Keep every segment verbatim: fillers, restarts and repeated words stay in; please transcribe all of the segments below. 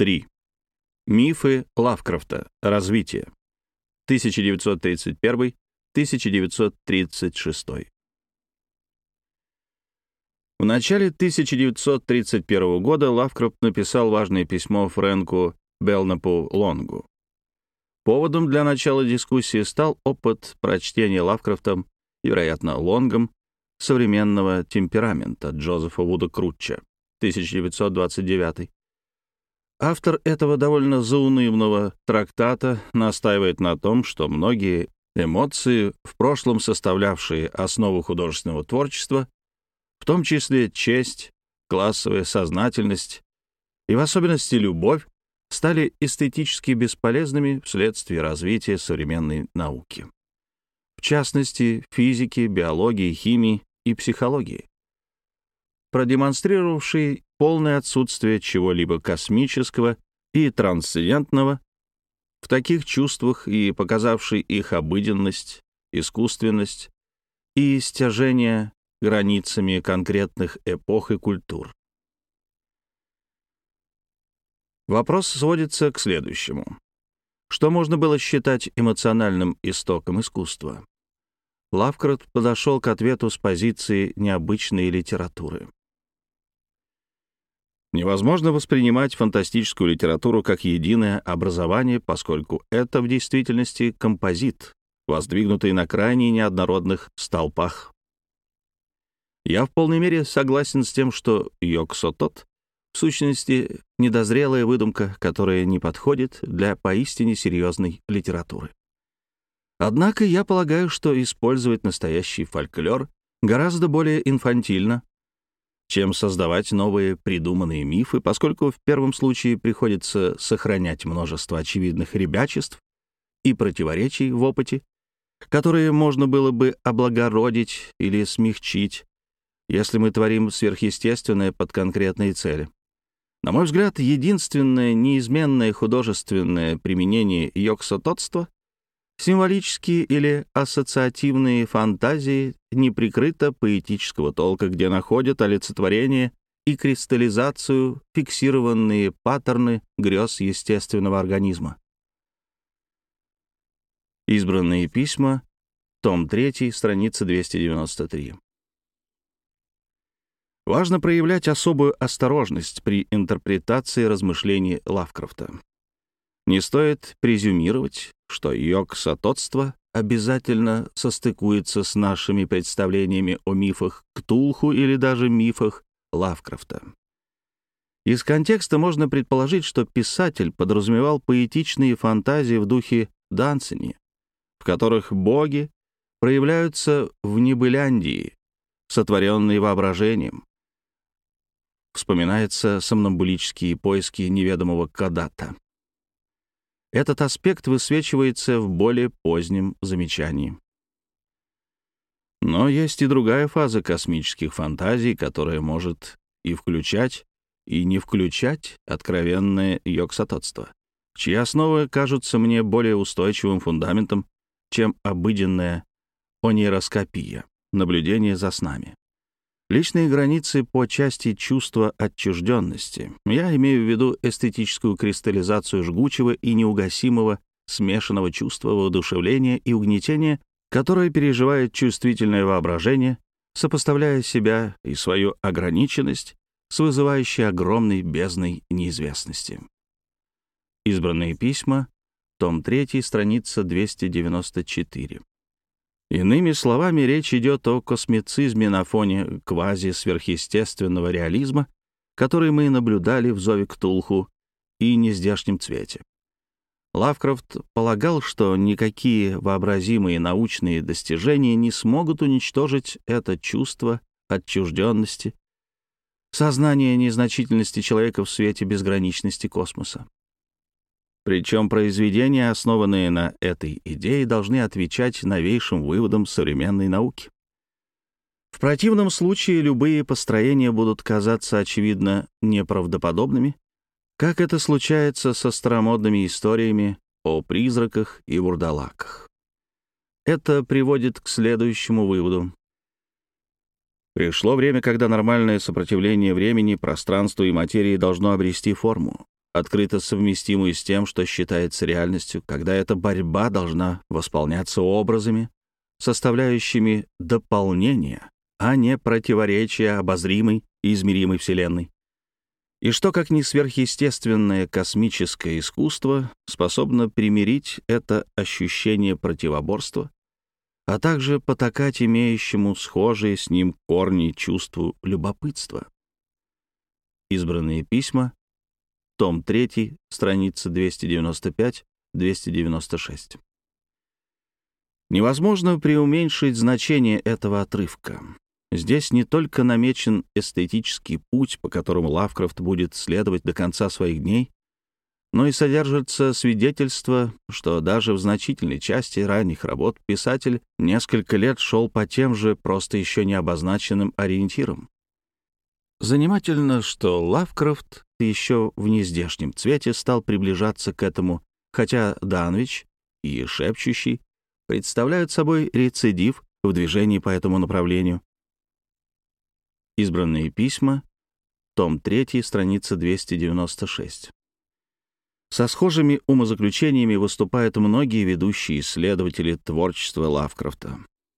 три. Мифы Лавкрафта. Развитие. тысяча девятьсот тридцать первый — тысяча девятьсот тридцать шестой. В начале тысяча девятьсот тридцать первого года Лавкрафт написал важное письмо Фрэнку Белкнапу Лонгу. Поводом для начала дискуссии стал опыт прочтения Лавкрафтом, вероятно, Лонгом, современного темперамента Джозефа Вуда Крутча, тысяча девятьсот двадцать девятый. Автор этого довольно заунывного трактата настаивает на том, что многие эмоции, в прошлом составлявшие основу художественного творчества, в том числе честь, классовая сознательность и в особенности любовь, стали эстетически бесполезными вследствие развития современной науки. В частности, физики, биологии, химии и психологии, продемонстрировавшей полное отсутствие чего-либо космического и трансцендентного в таких чувствах и показавшей их обыденность, искусственность и стяжение границами конкретных эпох и культур. Вопрос сводится к следующему. Что можно было считать эмоциональным истоком искусства? Лавкрафт подошел к ответу с позиции необычной литературы. Невозможно воспринимать фантастическую литературу как единое образование, поскольку это в действительности композит, воздвигнутый на крайне неоднородных столпах. Я в полной мере согласен с тем, что Йог-Сотот в сущности недозрелая выдумка, которая не подходит для поистине серьезной литературы. Однако я полагаю, что использовать настоящий фольклор гораздо более инфантильно, чем создавать новые придуманные мифы, поскольку в первом случае приходится сохранять множество очевидных ребячеств и противоречий в опыте, которые можно было бы облагородить или смягчить, если мы творим сверхъестественное под конкретные цели. На мой взгляд, единственное неизменное художественное применение йог-сототства — символические или ассоциативные фантазии неприкрыто поэтического толка, где находят олицетворение и кристаллизацию фиксированные паттерны грез естественного организма. Избранные письма, том три, страница двести девяносто три. Важно проявлять особую осторожность при интерпретации размышлений Лавкрафта. Не стоит презюмировать, что йог-сототство обязательно состыкуется с нашими представлениями о мифах Ктулху или даже мифах Лавкрафта. Из контекста можно предположить, что писатель подразумевал поэтичные фантазии в духе Дансени, в которых боги проявляются в небыляндии, сотворенные воображением. Вспоминаются сомнамбулические поиски неведомого Кадата. Этот аспект высвечивается в более позднем замечании. Но есть и другая фаза космических фантазий, которая может и включать, и не включать откровенное йог-сототство, чьи основы кажутся мне более устойчивым фундаментом, чем обыденная онейроскопия, наблюдение за снами. Личные границы по части чувства отчужденности. Я имею в виду эстетическую кристаллизацию жгучего и неугасимого смешанного чувства воодушевления и угнетения, которое переживает чувствительное воображение, сопоставляя себя и свою ограниченность с вызывающей огромной бездной неизвестности. Избранные письма, том три, страница двести девяносто четыре. Иными словами, речь идет о космицизме на фоне квази-сверхъестественного реализма, который мы наблюдали в «Зове Ктулху» и «Нездешнем цвете». Лавкрафт полагал, что никакие вообразимые научные достижения не смогут уничтожить это чувство отчужденности, сознание незначительности человека в свете безграничности космоса. Причем произведения, основанные на этой идее, должны отвечать новейшим выводам современной науки. В противном случае любые построения будут казаться очевидно неправдоподобными, как это случается со старомодными историями о призраках и вурдалаках. Это приводит к следующему выводу. Пришло время, когда нормальное сопротивление времени, пространству и материи должно обрести форму. открыто совместимую с тем, что считается реальностью, когда эта борьба должна восполняться образами, составляющими дополнение, а не противоречие обозримой и измеримой Вселенной. И что, как ни сверхъестественное космическое искусство, способно примирить это ощущение противоборства, а также потакать имеющему схожие с ним корни чувству любопытства. Избранные письма, том три, страница двести девяносто пять — двести девяносто шесть. Невозможно преуменьшить значение этого отрывка. Здесь не только намечен эстетический путь, по которому Лавкрафт будет следовать до конца своих дней, но и содержится свидетельство, что даже в значительной части ранних работ писатель несколько лет шел по тем же, просто еще не обозначенным ориентирам. Занимательно, что Лавкрафт еще в нездешнем цвете стал приближаться к этому, хотя Данвич и Шепчущий представляют собой рецидив в движении по этому направлению. Избранные письма, том три, страница двести девяносто шесть. Со схожими умозаключениями выступают многие ведущие исследователи творчества Лавкрафта.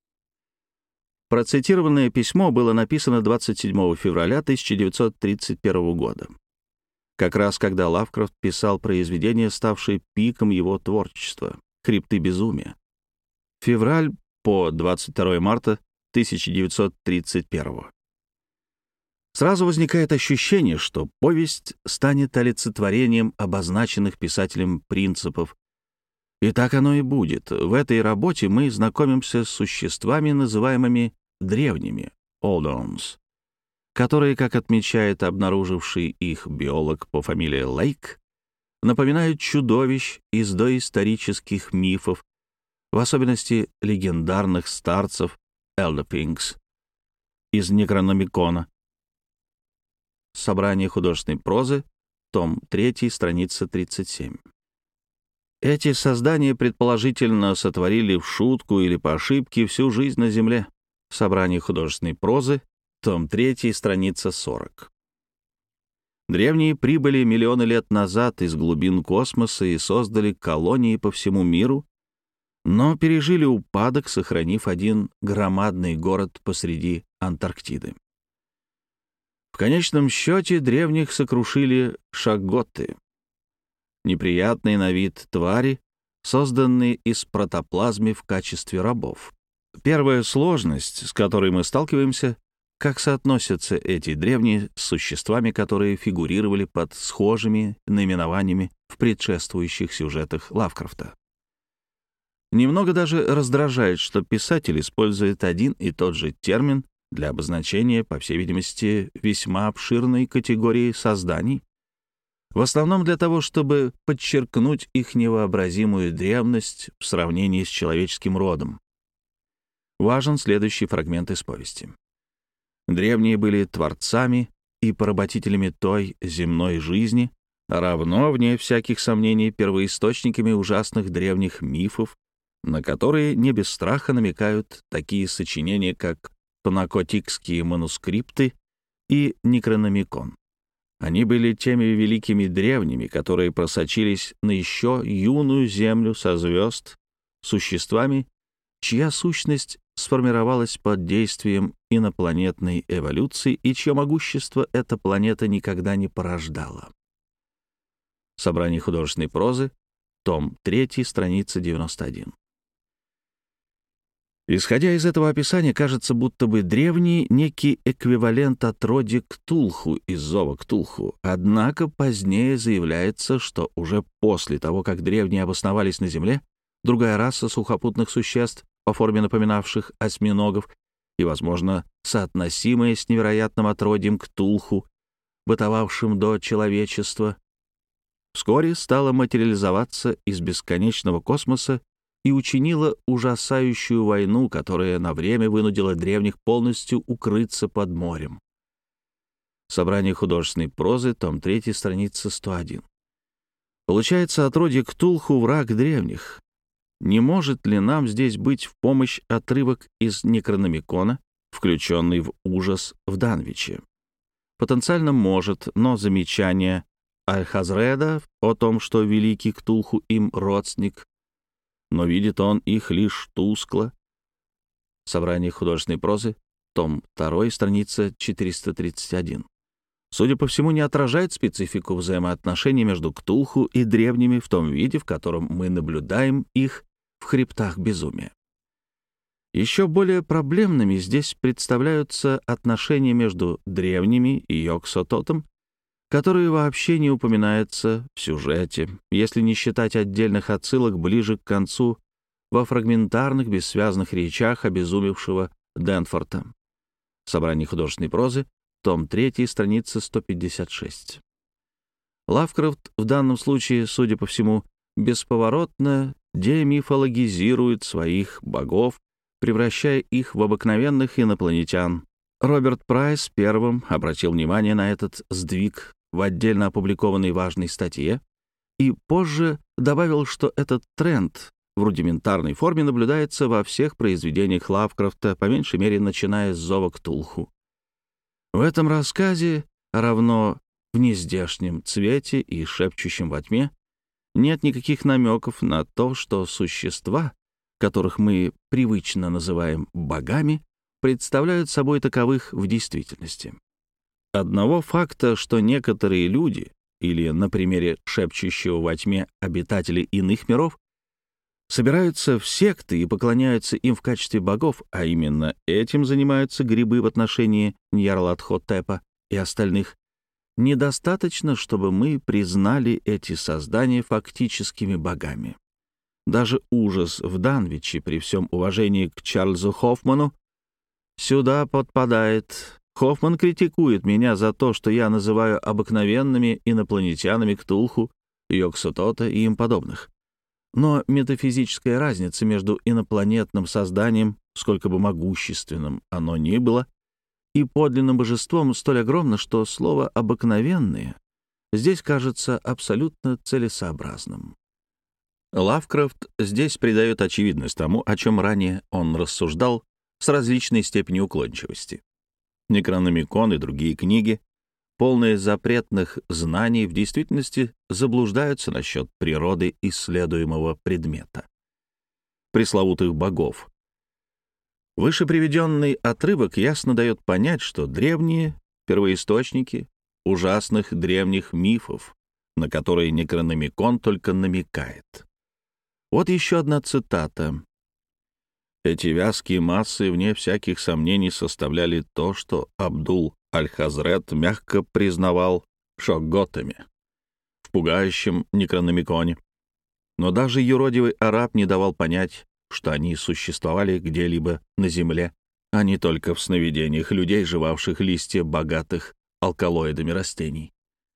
Процитированное письмо было написано двадцать седьмого февраля тысяча девятьсот тридцать первого года, как раз когда Лавкрафт писал произведение, ставшее пиком его творчества «Хребты безумия». Февраль по двадцать второе марта тысяча девятьсот тридцать первого. Сразу возникает ощущение, что повесть станет олицетворением обозначенных писателем принципов. И так оно и будет. В этой работе мы знакомимся с существами, называемыми древними, Old-Ons, которые, как отмечает обнаруживший их биолог по фамилии Лейк, напоминают чудовищ из доисторических мифов, в особенности легендарных старцев Элдопинкс из Некрономикона. Собрание художественной прозы, том три, страница тридцать семь. Эти создания предположительно сотворили в шутку или по ошибке всю жизнь на Земле. Собрание художественной прозы, том три, страница сорок. Древние прибыли миллионы лет назад из глубин космоса и создали колонии по всему миру, но пережили упадок, сохранив один громадный город посреди Антарктиды. В конечном счете древних сокрушили шагготы, неприятные на вид твари, созданные из протоплазмы в качестве рабов. Первая сложность, с которой мы сталкиваемся, как соотносятся эти древние с существами, которые фигурировали под схожими наименованиями в предшествующих сюжетах Лавкрафта. Немного даже раздражает, что писатель использует один и тот же термин для обозначения, по всей видимости, весьма обширной категории созданий, в основном для того, чтобы подчеркнуть их невообразимую древность в сравнении с человеческим родом. Важен следующий фрагмент из повести. Древние были творцами и поработителями той земной жизни, равно, вне всяких сомнений, первоисточниками ужасных древних мифов, на которые не без страха намекают такие сочинения, как Панакотикские манускрипты и Некрономикон. Они были теми великими древними, которые просочились на еще юную землю со звезд, существами, чья сущность сформировалась под действием инопланетной эволюции и чье могущество эта планета никогда не порождала. Собрание художественной прозы, том три, страница девяносто один. Исходя из этого описания, кажется, будто бы древний — некий эквивалент отродья Ктулху из зова Ктулху. Однако позднее заявляется, что уже после того, как древние обосновались на Земле, другая раса сухопутных существ, по форме напоминавших осьминогов и, возможно, соотносимая с невероятным отродьем Ктулху, бытовавшим до человечества, вскоре стала материализоваться из бесконечного космоса и учинила ужасающую войну, которая на время вынудила древних полностью укрыться под морем. Собрание художественной прозы, том три, страница сто один. Получается, отродье Ктулху — враг древних. Не может ли нам здесь быть в помощь отрывок из Некрономикона, включенный в ужас в Данвиче? Потенциально может, но замечание Аль-Хазреда о том, что великий Ктулху им родственник, но видит он их лишь тускло. Собрание художественной прозы, том два, страница четыреста тридцать один. Судя по всему, не отражает специфику взаимоотношений между Ктулху и древними в том виде, в котором мы наблюдаем их в хребтах безумия. Еще более проблемными здесь представляются отношения между древними и Йог-Сототом, которые вообще не упоминаются в сюжете, если не считать отдельных отсылок ближе к концу во фрагментарных бессвязных речах обезумевшего Дэнфорта. Собрание художественной прозы, том три, страница сто пятьдесят шесть. Лавкрафт в данном случае, судя по всему, бесповоротно демифологизирует своих богов, превращая их в обыкновенных инопланетян. Роберт Прайс первым обратил внимание на этот сдвиг в отдельно опубликованной важной статье и позже добавил, что этот тренд в рудиментарной форме наблюдается во всех произведениях Лавкрафта, по меньшей мере, начиная с «Зова Ктулху». В этом рассказе, равно в нездешнем цвете и шепчущем во тьме, нет никаких намеков на то, что существа, которых мы привычно называем богами, представляют собой таковых в действительности. Одного факта, что некоторые люди, или на примере шепчущего во тьме обитатели иных миров, собираются в секты и поклоняются им в качестве богов, а именно этим занимаются грибы в отношении Ньярлатхотепа и остальных, недостаточно, чтобы мы признали эти создания фактическими богами. Даже ужас в Данвиче, при всем уважении к Чарльзу Хоффману, сюда подпадает. Хоффман критикует меня за то, что я называю обыкновенными инопланетянами Ктулху, Йог-Сотота и им подобных. Но метафизическая разница между инопланетным созданием, сколько бы могущественным оно ни было, и подлинным божеством столь огромна, что слово «обыкновенные» здесь кажется абсолютно целесообразным. Лавкрафт здесь придает очевидность тому, о чем ранее он рассуждал с различной степенью уклончивости. Некрономикон и другие книги, полные запретных знаний, в действительности заблуждаются насчет природы исследуемого предмета. Пресловутых богов. Выше приведенный отрывок ясно дает понять, что древние первоисточники ужасных древних мифов, на которые Некрономикон только намекает. Вот еще одна цитата. Эти вязкие массы, вне всяких сомнений, составляли то, что Абдул-аль-Хазрет мягко признавал шогготами в пугающем Некрономиконе. Но даже юродивый араб не давал понять, что они существовали где-либо на земле, а не только в сновидениях людей, жевавших листья богатых алкалоидами растений.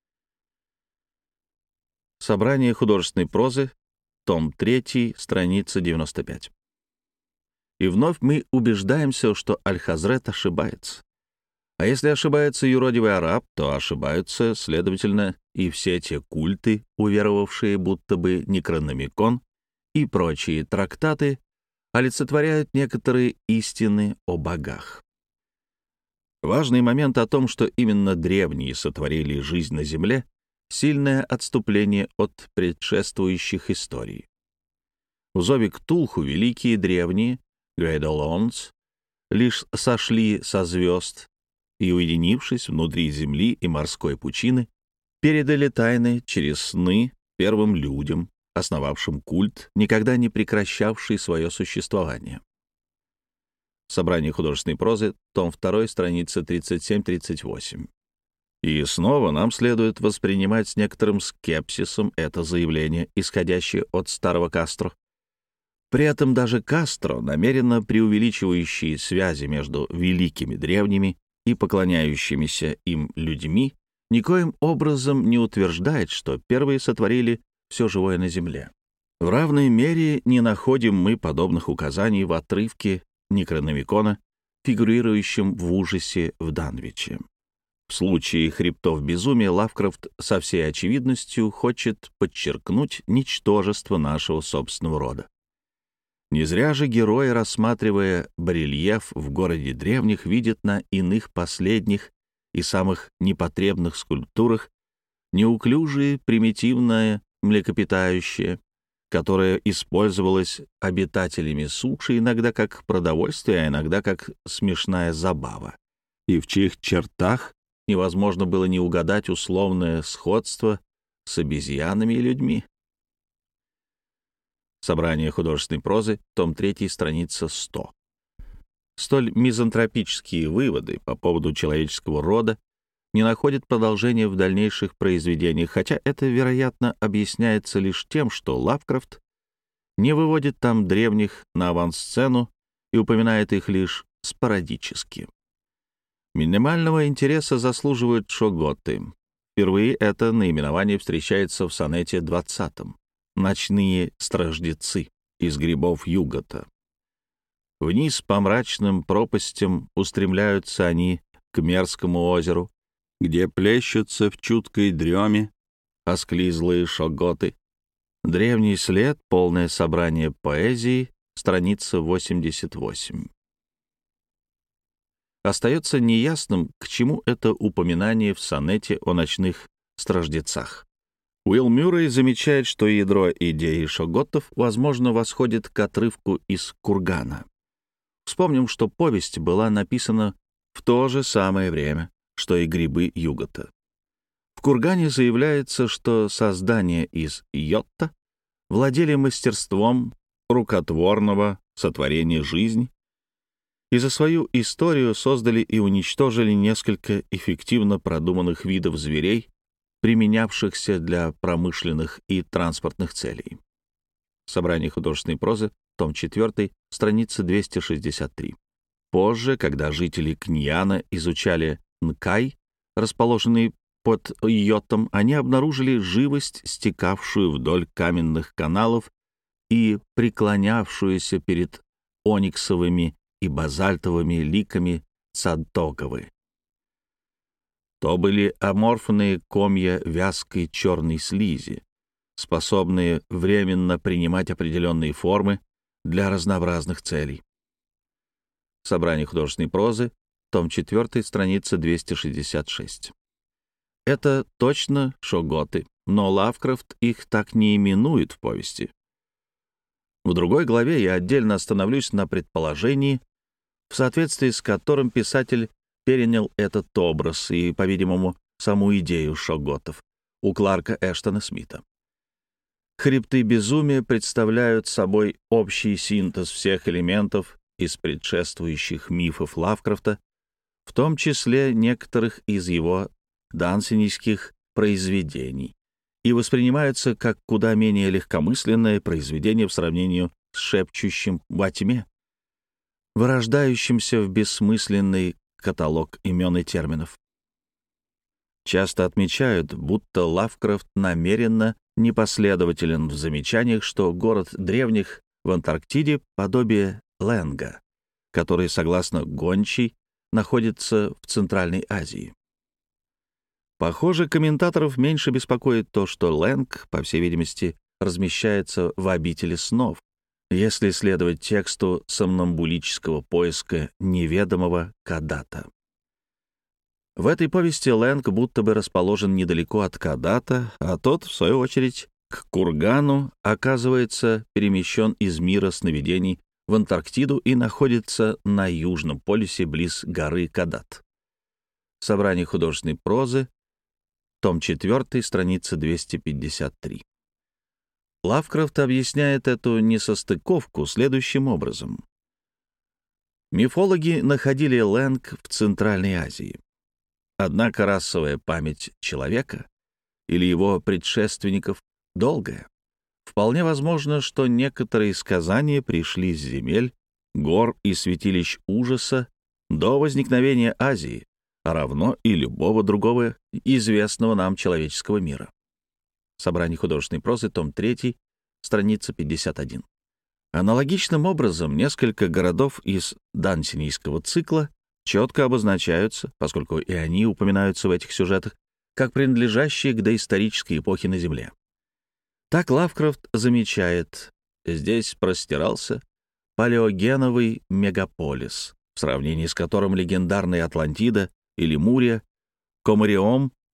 Собрание художественной прозы, том три, страница девяносто пять. И вновь мы убеждаемся, что Аль-Хазрет ошибается. А если ошибается юродивый араб, то ошибаются, следовательно, и все те культы, уверовавшие, будто бы Некрономикон и прочие трактаты олицетворяют некоторые истины о богах. Важный момент о том, что именно древние сотворили жизнь на земле, сильное отступление от предшествующих историй. В зове Ктулху великие древние, Гвейдолонс, лишь сошли со звезд и, уединившись внутри земли и морской пучины, передали тайны через сны первым людям, основавшим культ, никогда не прекращавший свое существование. Собрание художественной прозы, том два, страница тридцать семь тридцать восемь. И снова нам следует воспринимать с некоторым скепсисом это заявление, исходящее от старого Кастро. При этом даже Кастро, намеренно преувеличивающий связи между великими древними и поклоняющимися им людьми, никоим образом не утверждает, что первые сотворили все живое на земле. В равной мере не находим мы подобных указаний в отрывке Некрономикона, фигурирующем в ужасе в Данвиче. В случае хребтов безумия Лавкрафт со всей очевидностью хочет подчеркнуть ничтожество нашего собственного рода. Не зря же герой, рассматривая барельеф в городе древних, видит на иных последних и самых непотребных скульптурах неуклюжее, примитивное млекопитающее, которое использовалось обитателями суши иногда как продовольствие, а иногда как смешная забава, и в чьих чертах невозможно было не угадать условное сходство с обезьянами и людьми. Собрание художественной прозы, том три, страница сто. Столь мизантропические выводы по поводу человеческого рода не находят продолжения в дальнейших произведениях, хотя это, вероятно, объясняется лишь тем, что Лавкрафт не выводит там древних на авансцену и упоминает их лишь спорадически. Минимального интереса заслуживают шоготы. Впервые это наименование встречается в сонете двадцатом «Ночные страждецы» из грибов Югота. Вниз по мрачным пропастям устремляются они к Мерскому озеру, где плещутся в чуткой дреме осклизлые шоготы. Древний след, полное собрание поэзии, страница восемьдесят восемь. Остается неясным, к чему это упоминание в сонете о ночных страждецах. Уилл Мюррей замечает, что ядро идеи шоготов, возможно, восходит к отрывку из «Кургана». Вспомним, что повесть была написана в то же самое время, что и «Грибы Югота». В «Кургане» заявляется, что создания из йотта владели мастерством рукотворного сотворения жизни и за свою историю создали и уничтожили несколько эффективно продуманных видов зверей, применявшихся для промышленных и транспортных целей. Собрание художественной прозы, том четыре, страница двести шестьдесят три. Позже, когда жители Кньяна изучали Нкай, расположенный под йотом, они обнаружили живость, стекавшую вдоль каменных каналов и преклонявшуюся перед ониксовыми и базальтовыми ликами Цадтоговы. То были аморфные комья вязкой черной слизи, способные временно принимать определенные формы для разнообразных целей. Собрание художественной прозы, том четыре, страница двести шестьдесят шесть. Это точно шоготы, но Лавкрафт их так не именует в повести. В другой главе я отдельно остановлюсь на предположении, в соответствии с которым писатель перенял этот образ и, по-видимому, саму идею шоготов у Кларка Эштона Смита. «Хребты безумия» представляют собой общий синтез всех элементов из предшествующих мифов Лавкрафта, в том числе некоторых из его дансенийских произведений, и воспринимаются как куда менее легкомысленное произведение в сравнении с шепчущим во тьме, вырождающимся в бессмысленный каталог имен и терминов. Часто отмечают, будто Лавкрафт намеренно непоследователен в замечаниях, что город древних в Антарктиде — подобие Ленга, который, согласно Гончей, находится в Центральной Азии. Похоже, комментаторов меньше беспокоит то, что Ленг, по всей видимости, размещается в обители снов, если следовать тексту сомнамбулического поиска неведомого Кадата. В этой повести Ленг будто бы расположен недалеко от Кадата, а тот, в свою очередь, к Кургану, оказывается перемещен из мира сновидений в Антарктиду и находится на южном полюсе близ горы Кадат. Собрание художественной прозы, том четыре, страница двести пятьдесят три. Лавкрафт объясняет эту несостыковку следующим образом. Мифологи находили Ленг в Центральной Азии. Однако расовая память человека или его предшественников долгая. Вполне возможно, что некоторые сказания пришли с земель, гор и святилищ ужаса до возникновения Азии, а равно и любого другого известного нам человеческого мира. Собрание художественной прозы, том три, страница пятьдесят один. Аналогичным образом несколько городов из дансенийского цикла четко обозначаются, поскольку и они упоминаются в этих сюжетах, как принадлежащие к доисторической эпохе на Земле. Так Лавкрафт замечает, здесь простирался палеогеновый мегаполис, в сравнении с которым легендарная Атлантида или Мурия, Комариом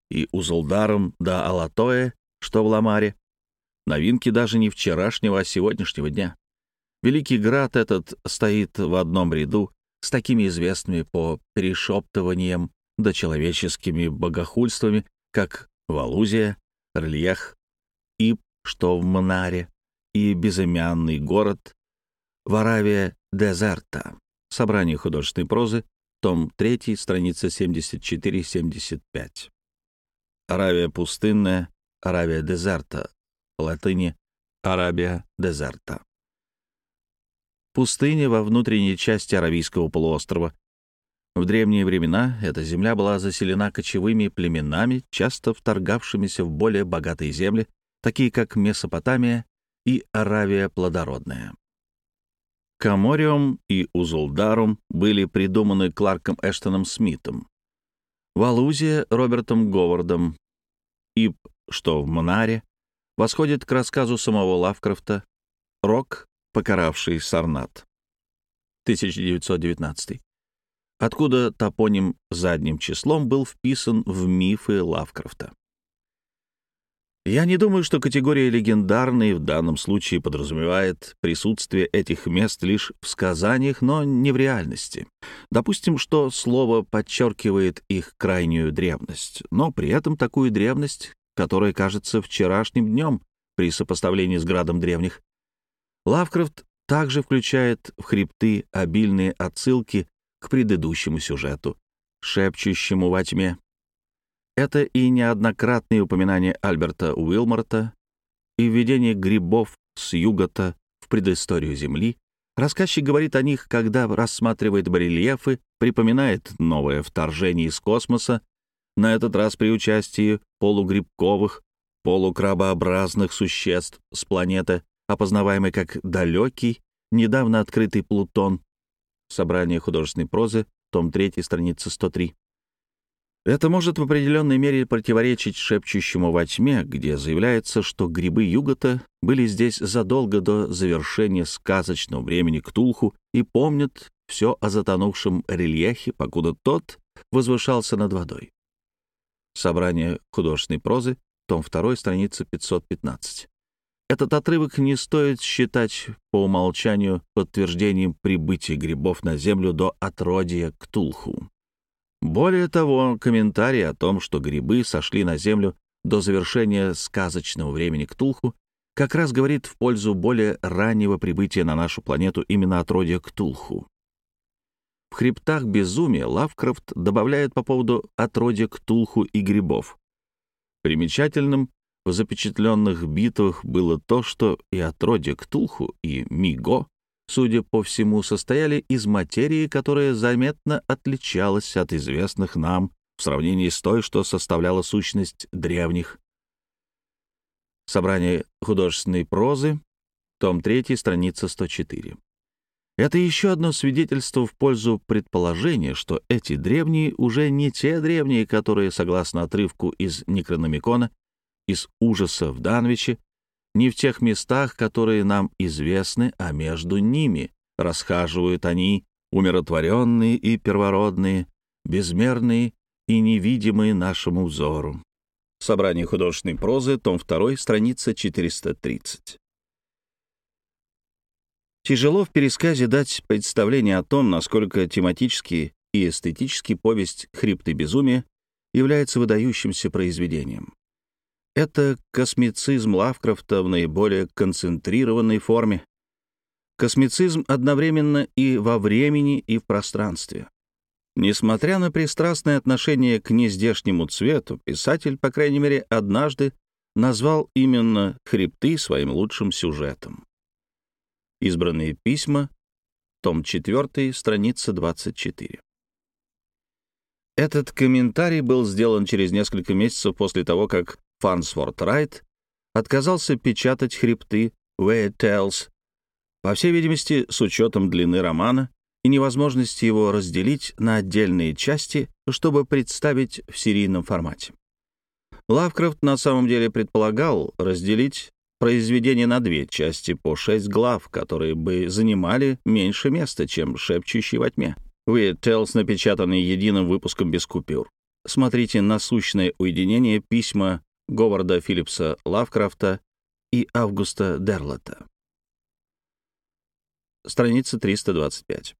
и Узулдаром да Алатое, что в Ламаре. Новинки даже не вчерашнего, а сегодняшнего дня. Великий град этот стоит в одном ряду с такими известными по перешептываниям да человеческими богохульствами, как Валузия, Рельях, Иб, что в Манаре, и безымянный город Варавия Дезерта. Собрание художественной прозы, том три, страница семьдесят четыре семьдесят пять. Аравия пустынная, Аравия Дезерта, по латыни Арабия Дезерта. Пустыня во внутренней части Аравийского полуострова. В древние времена эта земля была заселена кочевыми племенами, часто вторгавшимися в более богатые земли, такие как Месопотамия и Аравия плодородная. Камориум и Узулдарум были придуманы Кларком Эштоном Смитом, Валузия — Робертом Говардом, Иб, что в Манаре, восходит к рассказу самого Лавкрафта «Рок, покаравший Сарнат», тысяча девятьсот девятнадцатый, откуда топоним задним числом был вписан в мифы Лавкрафта. Я не думаю, что категория «легендарный» в данном случае подразумевает присутствие этих мест лишь в сказаниях, но не в реальности. Допустим, что слово подчеркивает их крайнюю древность, но при этом такую древность, которая кажется вчерашним днем при сопоставлении с градом древних. Лавкрафт также включает в хребты обильные отсылки к предыдущему сюжету, шепчущему во тьме. Это и неоднократные упоминания Альберта Уилморта, и введение грибов с юга-то в предысторию Земли. Рассказчик говорит о них, когда рассматривает барельефы, припоминает новое вторжение из космоса, на этот раз при участии полугрибковых, полукрабообразных существ с планеты, опознаваемой как далекий, недавно открытый Плутон. Собрание художественной прозы, том три, страница сто три. Это может в определенной мере противоречить шепчущему во тьме, где заявляется, что грибы Югота были здесь задолго до завершения сказочного времени Ктулху и помнят все о затонувшем рельефе, покуда тот возвышался над водой. Собрание художественной прозы, том два, страница пятьсот пятнадцать. Этот отрывок не стоит считать по умолчанию подтверждением прибытия грибов на Землю до отродья Ктулху. Более того, комментарий о том, что грибы сошли на Землю до завершения сказочного времени Ктулху, как раз говорит в пользу более раннего прибытия на нашу планету именно отродья Ктулху. В «Хребтах безумия» Лавкрафт добавляет по поводу отродья Ктулху и грибов. Примечательным в запечатленных битвах было то, что и отродье Ктулху, и Миго, судя по всему, состояли из материи, которая заметно отличалась от известных нам в сравнении с той, что составляла сущность древних. Собрание художественной прозы, том три, страница сто четыре. Это еще одно свидетельство в пользу предположения, что эти древние уже не те древние, которые, согласно отрывку из Некрономикона, из ужаса в Данвиче, не в тех местах, которые нам известны, а между ними расхаживают они, умиротворенные и первородные, безмерные и невидимые нашему взору. Собрание художественной прозы, том два, страница четыреста тридцать. Тяжело в пересказе дать представление о том, насколько тематически и эстетически повесть «Хребты безумия» является выдающимся произведением. Это космицизм Лавкрафта в наиболее концентрированной форме. Космицизм одновременно и во времени, и в пространстве. Несмотря на пристрастное отношение к нездешнему цвету, писатель, по крайней мере, однажды назвал именно «Хребты» своим лучшим сюжетом. Избранные письма, том четыре, страница двадцать четыре. Этот комментарий был сделан через несколько месяцев после того, как Фарнсворт Райт отказался печатать «Хребты» Weird Tales, по всей видимости, с учетом длины романа и невозможности его разделить на отдельные части, чтобы представить в серийном формате. Лавкрафт на самом деле предполагал разделить произведение на две части по шесть глав, которые бы занимали меньше места, чем «Шепчущий во тьме». Weird Tales, напечатанный единым выпуском без купюр. Смотрите «Насущное уединение. Письма Говарда Филлипса Лавкрафта и Августа Дерлета». Страница триста двадцать пять.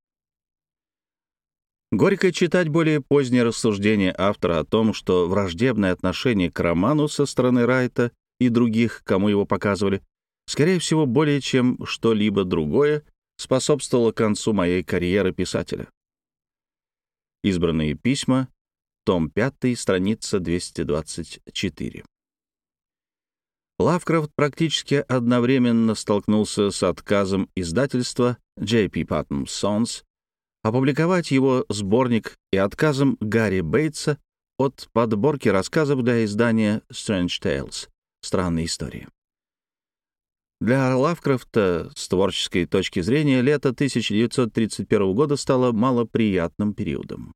Горько читать более поздние рассуждения автора о том, что враждебное отношение к роману со стороны Райта и других, кому его показывали, скорее всего, более чем что-либо другое, способствовало концу моей карьеры писателя. Избранные письма, том пятый, страница двести двадцать четыре. Лавкрафт практически одновременно столкнулся с отказом издательства джей пи Putnam Sons опубликовать его сборник и отказом Гарри Бейтса от подборки рассказов для издания Strange Tales — «Странные истории». Для Лавкрафта с творческой точки зрения лето тысяча девятьсот тридцать первого года стало малоприятным периодом.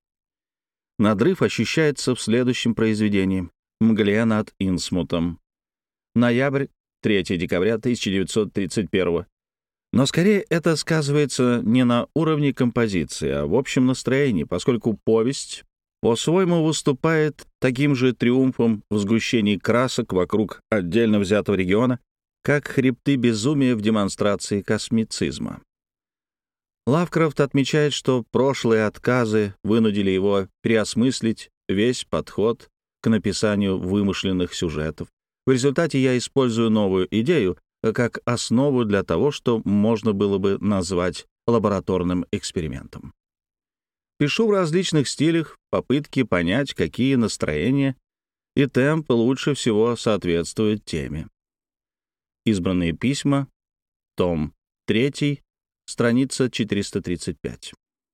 Надрыв ощущается в следующем произведении «Мгле над Инсмутом». Ноябрь, третьего декабря тысяча девятьсот тридцать первого. Но скорее это сказывается не на уровне композиции, а в общем настроении, поскольку повесть по-своему выступает таким же триумфом в сгущении красок вокруг отдельно взятого региона, как хребты безумия в демонстрации космицизма. Лавкрафт отмечает, что прошлые отказы вынудили его переосмыслить весь подход к написанию вымышленных сюжетов. В результате я использую новую идею как основу для того, что можно было бы назвать лабораторным экспериментом. Пишу в различных стилях, попытки понять, какие настроения и темпы лучше всего соответствуют теме. Избранные письма, том третий, страница четыреста тридцать пять.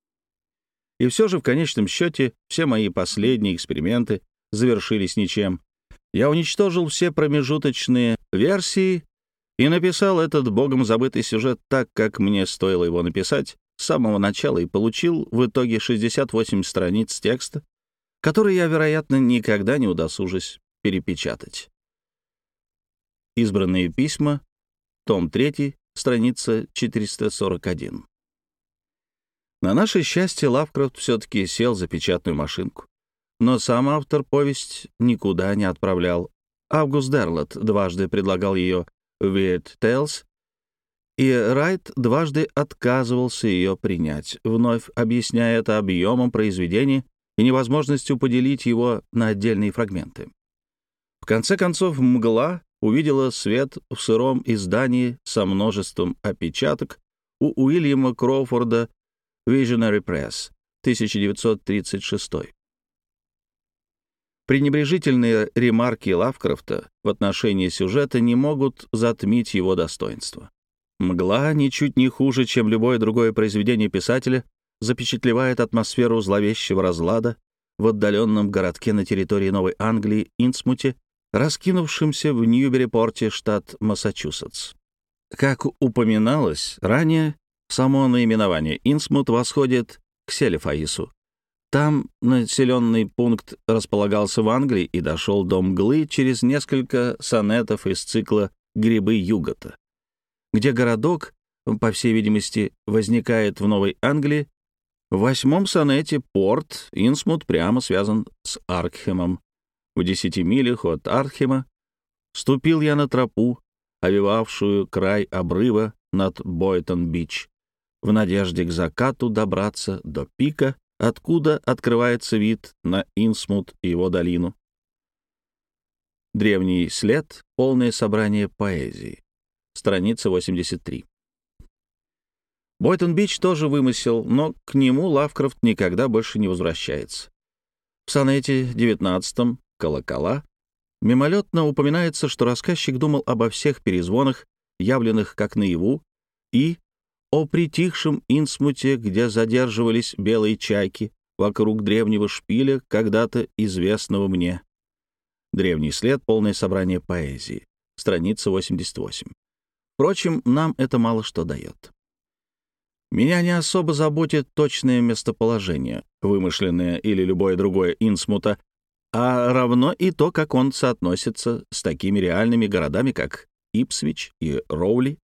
И все же, в конечном счете, все мои последние эксперименты завершились ничем. Я уничтожил все промежуточные версии и написал этот богом забытый сюжет так, как мне стоило его написать с самого начала, и получил в итоге шестьдесят восемь страниц текста, который я, вероятно, никогда не удосужусь перепечатать. Избранные письма, том третий, страница четыреста сорок один. На наше счастье, Лавкрафт все-таки сел за печатную машинку, но сам автор повесть никуда не отправлял. Август Дерлет дважды предлагал ее Weird Tales, и Райт дважды отказывался ее принять, вновь объясняя это объемом произведения и невозможностью поделить его на отдельные фрагменты. В конце концов, «Мгла» увидела свет в сыром издании со множеством опечаток у Уильяма Кроуфорда Visionary Press, тысяча девятьсот тридцать шестой. Пренебрежительные ремарки Лавкрафта в отношении сюжета не могут затмить его достоинства. «Мгла» ничуть не хуже, чем любое другое произведение писателя, запечатлевает атмосферу зловещего разлада в отдаленном городке на территории Новой Англии Инсмуте, раскинувшемся в Ньюбери-порте, штат Массачусетс. Как упоминалось ранее, само наименование Инсмут восходит к Селефаису. Там населенный пункт располагался в Англии и дошел до Мглы через несколько сонетов из цикла «Грибы Югота», где городок, по всей видимости, возникает в Новой Англии. В восьмом сонете порт Инсмут прямо связан с Аркхемом. В десяти милях от Аркхема ступил я на тропу, овивавшую край обрыва над Бойтон-Бич, в надежде к закату добраться до пика, откуда открывается вид на Инсмут и его долину. Древний след. Полное собрание поэзии. Страница восемьдесят три. Бойтон-Бич тоже вымысел, но к нему Лавкрафт никогда больше не возвращается. В сонете девятнадцатом «Колокола» мимолетно упоминается, что рассказчик думал обо всех перезвонах, явленных как наяву, и о притихшем Инсмуте, где задерживались белые чайки вокруг древнего шпиля, когда-то известного мне. Древний след. Полное собрание поэзии. Страница восемьдесят восемь. Впрочем, нам это мало что дает. Меня не особо заботит точное местоположение, вымышленное или любое другое Инсмута, а равно и то, как он соотносится с такими реальными городами, как Ипсвич и Роули.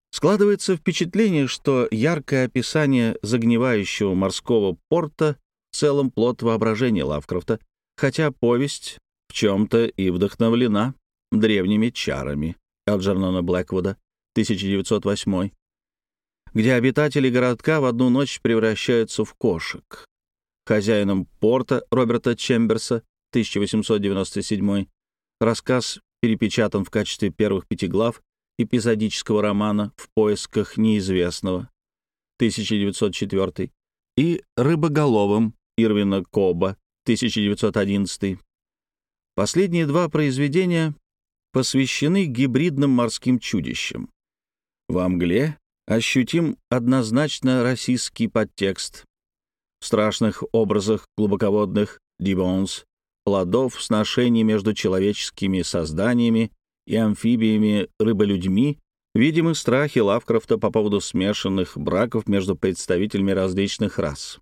Складывается впечатление, что яркое описание загнивающего морского порта в целом плод воображения Лавкрафта, хотя повесть в чем-то и вдохновлена древними чарами Элджернона Блэквуда, тысяча девятьсот восьмой, где обитатели городка в одну ночь превращаются в кошек. Хозяином порта Роберта Чемберса, тысяча восемьсот девяносто седьмой, рассказ перепечатан в качестве первых пяти глав эпизодического романа «В поисках неизвестного», тысяча девятьсот четвёртый, и «Рыбоголовым» Ирвина Коба, тысяча девятьсот одиннадцатый. Последние два произведения посвящены гибридным морским чудищам. Во мгле ощутим однозначно российский подтекст. В страшных образах глубоководных дибонс, плодов сношений между человеческими созданиями и амфибиями-рыболюдьми, видимы страхи Лавкрафта по поводу смешанных браков между представителями различных рас.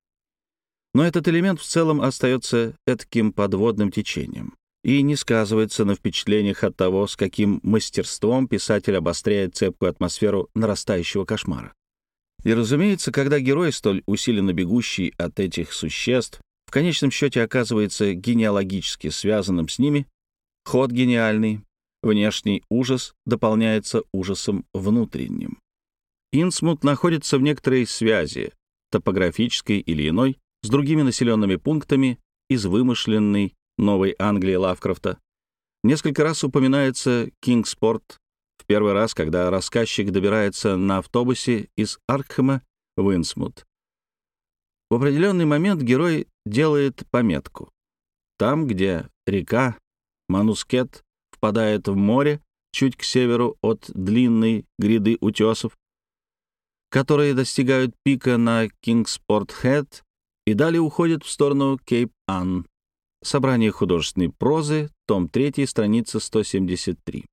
Но этот элемент в целом остается этким подводным течением и не сказывается на впечатлениях от того, с каким мастерством писатель обостряет цепкую атмосферу нарастающего кошмара. И, разумеется, когда герой, столь усиленно бегущий от этих существ, в конечном счете оказывается генеалогически связанным с ними, ход гениальный, внешний ужас дополняется ужасом внутренним. Инсмут находится в некоторой связи, топографической или иной, с другими населенными пунктами из вымышленной Новой Англии Лавкрафта. Несколько раз упоминается Кингспорт, в первый раз, когда рассказчик добирается на автобусе из Аркхема в Инсмут. В определенный момент герой делает пометку. Там, где река Манускет впадает в море, чуть к северу от длинной гряды утесов, которые достигают пика на Кингспорт-Хэд и далее уходят в сторону Кейп-Ан. Собрание художественной прозы, том три, страница сто семьдесят три.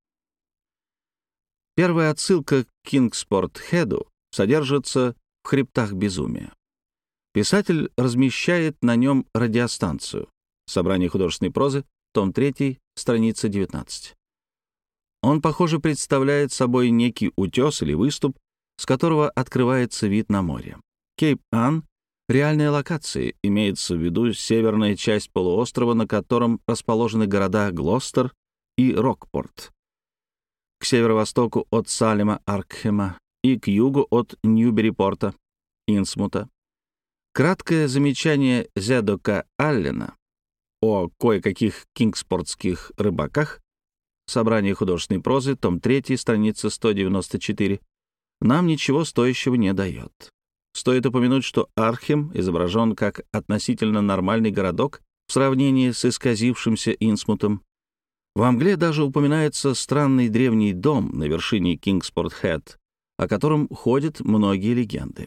Первая отсылка к Кингспорт-Хеду содержится в «Хребтах безумия». Писатель размещает на нем радиостанцию. Собрание художественной прозы, том три, страница девятнадцать. Он, похоже, представляет собой некий утес или выступ, с которого открывается вид на море. Кейп-Ан — реальная локация, имеется в виду северная часть полуострова, на котором расположены города Глостер и Рокпорт, к северо-востоку от Салема-Аркхема и к югу от Ньюберипорта, Инсмута. Краткое замечание Зедока Аллена о кое-каких кингспортских рыбаках, собрание художественной прозы, том три, страница сто девяносто четыре, нам ничего стоящего не дает. Стоит упомянуть, что Аркхем изображен как относительно нормальный городок в сравнении с исказившимся Инсмутом. Во мгле даже упоминается странный древний дом на вершине Кингспорт-Хэд, о котором ходят многие легенды.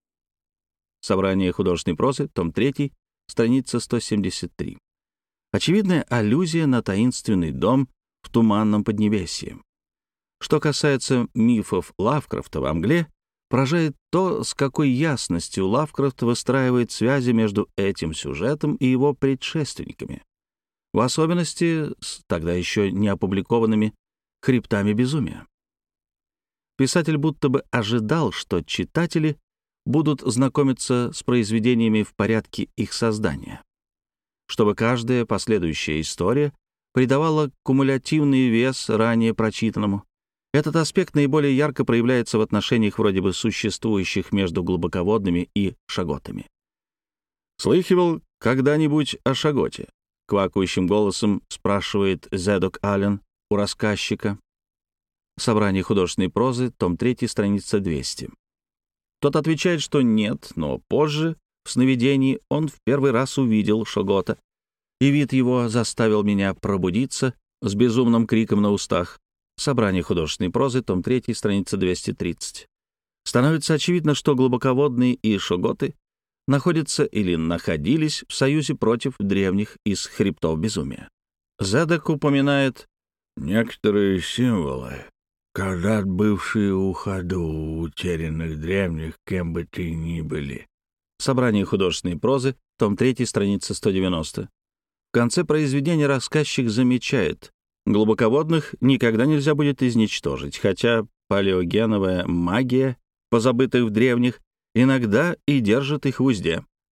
Собрание художественной прозы, том три, страница сто семьдесят три. Очевидная аллюзия на таинственный дом в туманном Поднебесье. Что касается мифов Лавкрафта во мгле, поражает то, с какой ясностью Лавкрафт выстраивает связи между этим сюжетом и его предшественниками, в особенности с тогда еще не опубликованными «Хребтами безумия». Писатель будто бы ожидал, что читатели будут знакомиться с произведениями в порядке их создания, чтобы каждая последующая история придавала кумулятивный вес ранее прочитанному. Этот аспект наиболее ярко проявляется в отношениях вроде бы существующих между глубоководными и шаготами. «Слыхивал когда-нибудь о шаготе?» — квакающим голосом спрашивает Зедок Аллен у рассказчика. Собрание художественной прозы, том три, страница двести. Тот отвечает, что нет, но позже, в сновидении, он в первый раз увидел шагота, и вид его заставил меня пробудиться с безумным криком на устах. Собрание художественной прозы, том три, страница двести тридцать. Становится очевидно, что глубоководные и шоготы находятся или находились в союзе против древних из хребтов безумия. Зедок упоминает некоторые символы, когда бывшие у ходу утерянных древних, кем бы ты ни были. Собрание художественной прозы, том три, страница сто девяносто. В конце произведения рассказчик замечает: глубоководных никогда нельзя будет изничтожить, хотя палеогеновая магия, позабытых в древних, иногда и держит их в узде.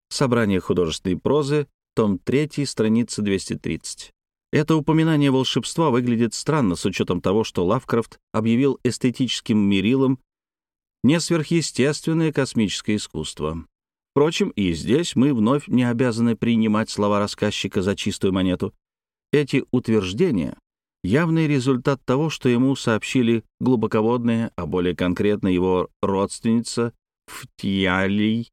Собрание художественной прозы, том три, страница двести тридцать. Это упоминание волшебства выглядит странно с учетом того, что Лавкрафт объявил эстетическим мерилом не сверхъестественное космическое искусство. Впрочем, и здесь мы вновь не обязаны принимать слова рассказчика за чистую монету. Эти утверждения — явный результат того, что ему сообщили глубоководные, а более конкретно его родственница Фтиалий.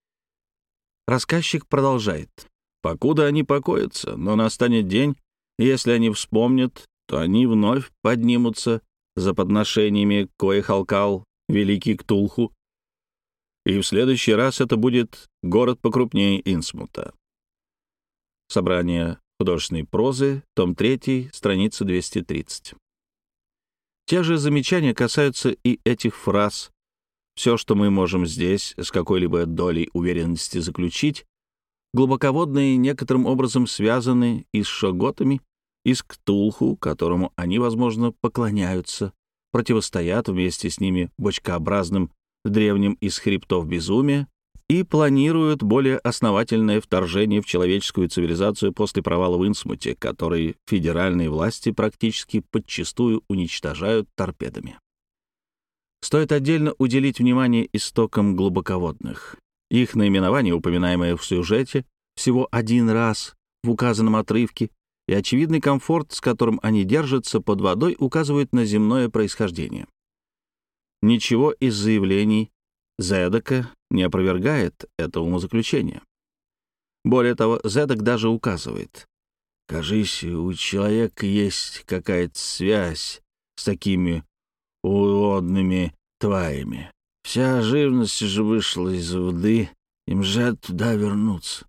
Рассказчик продолжает. «Покуда они покоятся, но настанет день, и если они вспомнят, то они вновь поднимутся за подношениями Кои-Халкал, великий Ктулху, и в следующий раз это будет город покрупнее Инсмута». Собрание художественной прозы, том три, страница двести тридцать. Те же замечания касаются и этих фраз. Все, что мы можем здесь с какой-либо долей уверенности заключить, глубоководные некоторым образом связаны и с шоготами, и с Ктулху, которому они, возможно, поклоняются, противостоят вместе с ними бочкообразным древним из хребтов безумия и планируют более основательное вторжение в человеческую цивилизацию после провала в Инсмуте, который федеральные власти практически подчистую уничтожают торпедами. Стоит отдельно уделить внимание истокам глубоководных. Их наименование, упоминаемое в сюжете, всего один раз в указанном отрывке, и очевидный комфорт, с которым они держатся под водой, указывают на земное происхождение. Ничего из заявлений Зедека не опровергает это умозаключение. Более того, Зедек даже указывает: «Кажись, у человека есть какая-то связь с такими уродными тварями. Вся живность же вышла из воды, им же туда вернуться».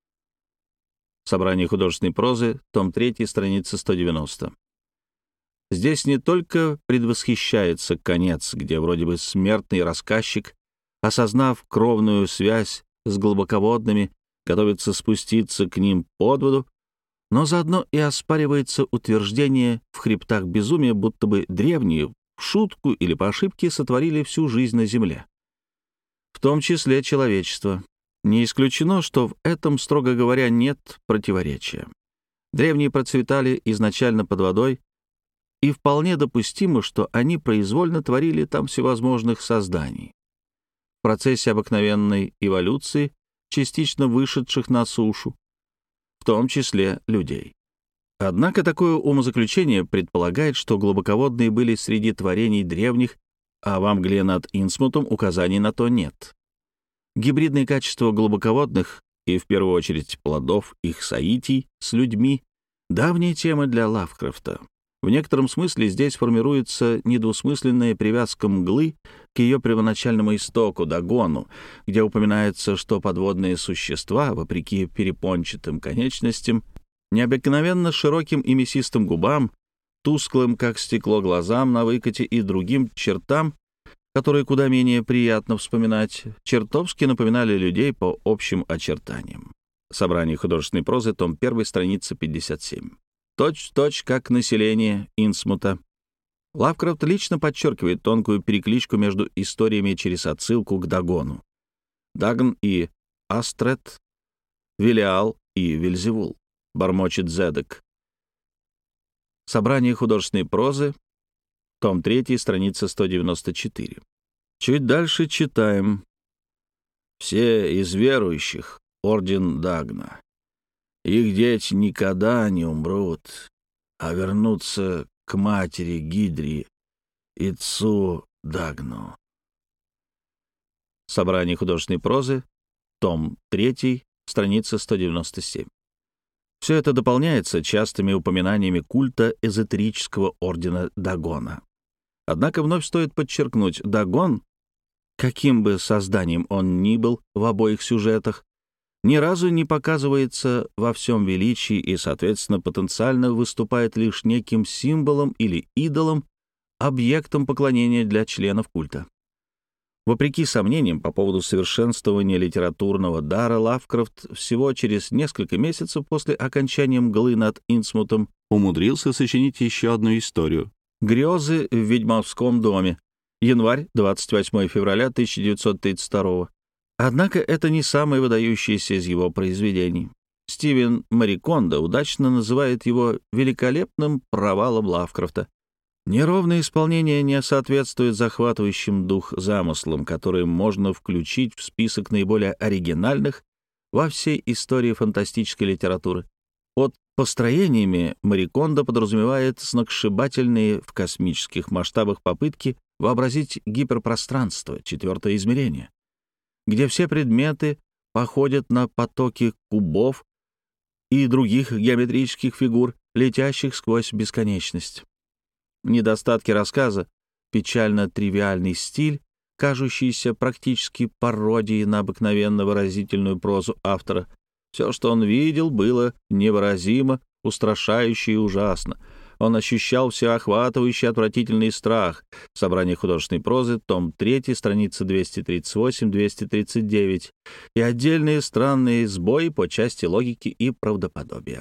Собрание художественной прозы, том три, страница сто девяносто. Здесь не только предвосхищается конец, где вроде бы смертный рассказчик, осознав кровную связь с глубоководными, готовится спуститься к ним под воду, но заодно и оспаривается утверждение в хребтах безумия, будто бы древние в шутку или по ошибке сотворили всю жизнь на земле, в том числе человечество. Не исключено, что в этом, строго говоря, нет противоречия. Древние процветали изначально под водой, и вполне допустимо, что они произвольно творили там всевозможных созданий. В процессе обыкновенной эволюции, частично вышедших на сушу, в том числе людей. Однако такое умозаключение предполагает, что глубоководные были среди творений древних, а во мгле над Инсмутом указаний на то нет. Гибридные качества глубоководных, и в первую очередь плодов их соитий с людьми, давняя тема для Лавкрафта. В некотором смысле здесь формируется недвусмысленная привязка мглы к ее первоначальному истоку, Дагону, где упоминается, что подводные существа, вопреки перепончатым конечностям, необыкновенно широким и мясистым губам, тусклым, как стекло, глазам на выкате и другим чертам, которые куда менее приятно вспоминать, чертовски напоминали людей по общим очертаниям. Собрание художественной прозы, том один, страница пятьдесят семь. Точь-в-точь, как население Инсмута. Лавкрафт лично подчеркивает тонкую перекличку между историями через отсылку к Дагону. Дагн и Астрет, Велиал и Вельзевул, бормочет Зедек. Собрание художественной прозы, том три, страница сто девяносто четыре. Чуть дальше читаем. «Все из верующих — орден Дагна. Их дети никогда не умрут, а вернутся к матери Гидри, Ицу Дагну». Собрание художественной прозы, том три, страница сто девяносто семь. Все это дополняется частыми упоминаниями культа эзотерического ордена Дагона. Однако вновь стоит подчеркнуть, Дагон, каким бы созданием он ни был в обоих сюжетах, ни разу не показывается во всем величии и, соответственно, потенциально выступает лишь неким символом или идолом, объектом поклонения для членов культа. Вопреки сомнениям по поводу совершенствования литературного дара, Лавкрафт всего через несколько месяцев после окончания «Мглы над Инсмутом» умудрился сочинить еще одну историю. «Грезы в ведьмовском доме». Январь, двадцать восьмое февраля тысяча девятьсот тридцать второго. Однако это не самое выдающееся из его произведений. Стивен Марикондо удачно называет его великолепным провалом Лавкрафта. Неровное исполнение не соответствует захватывающим дух замыслам, которые можно включить в список наиболее оригинальных во всей истории фантастической литературы. Под построениями Марикондо подразумевает сногсшибательные в космических масштабах попытки вообразить гиперпространство, четвертое измерение, где все предметы походят на потоки кубов и других геометрических фигур, летящих сквозь бесконечность. Недостатки рассказа — печально тривиальный стиль, кажущийся практически пародией на обыкновенно выразительную прозу автора. Все, что он видел, было невыразимо, устрашающе и ужасно. Он ощущал всеохватывающий отвратительный страх. Собрание художественной прозы, том три, страницы двести тридцать восемь — двести тридцать девять, и отдельные странные сбои по части логики и правдоподобия.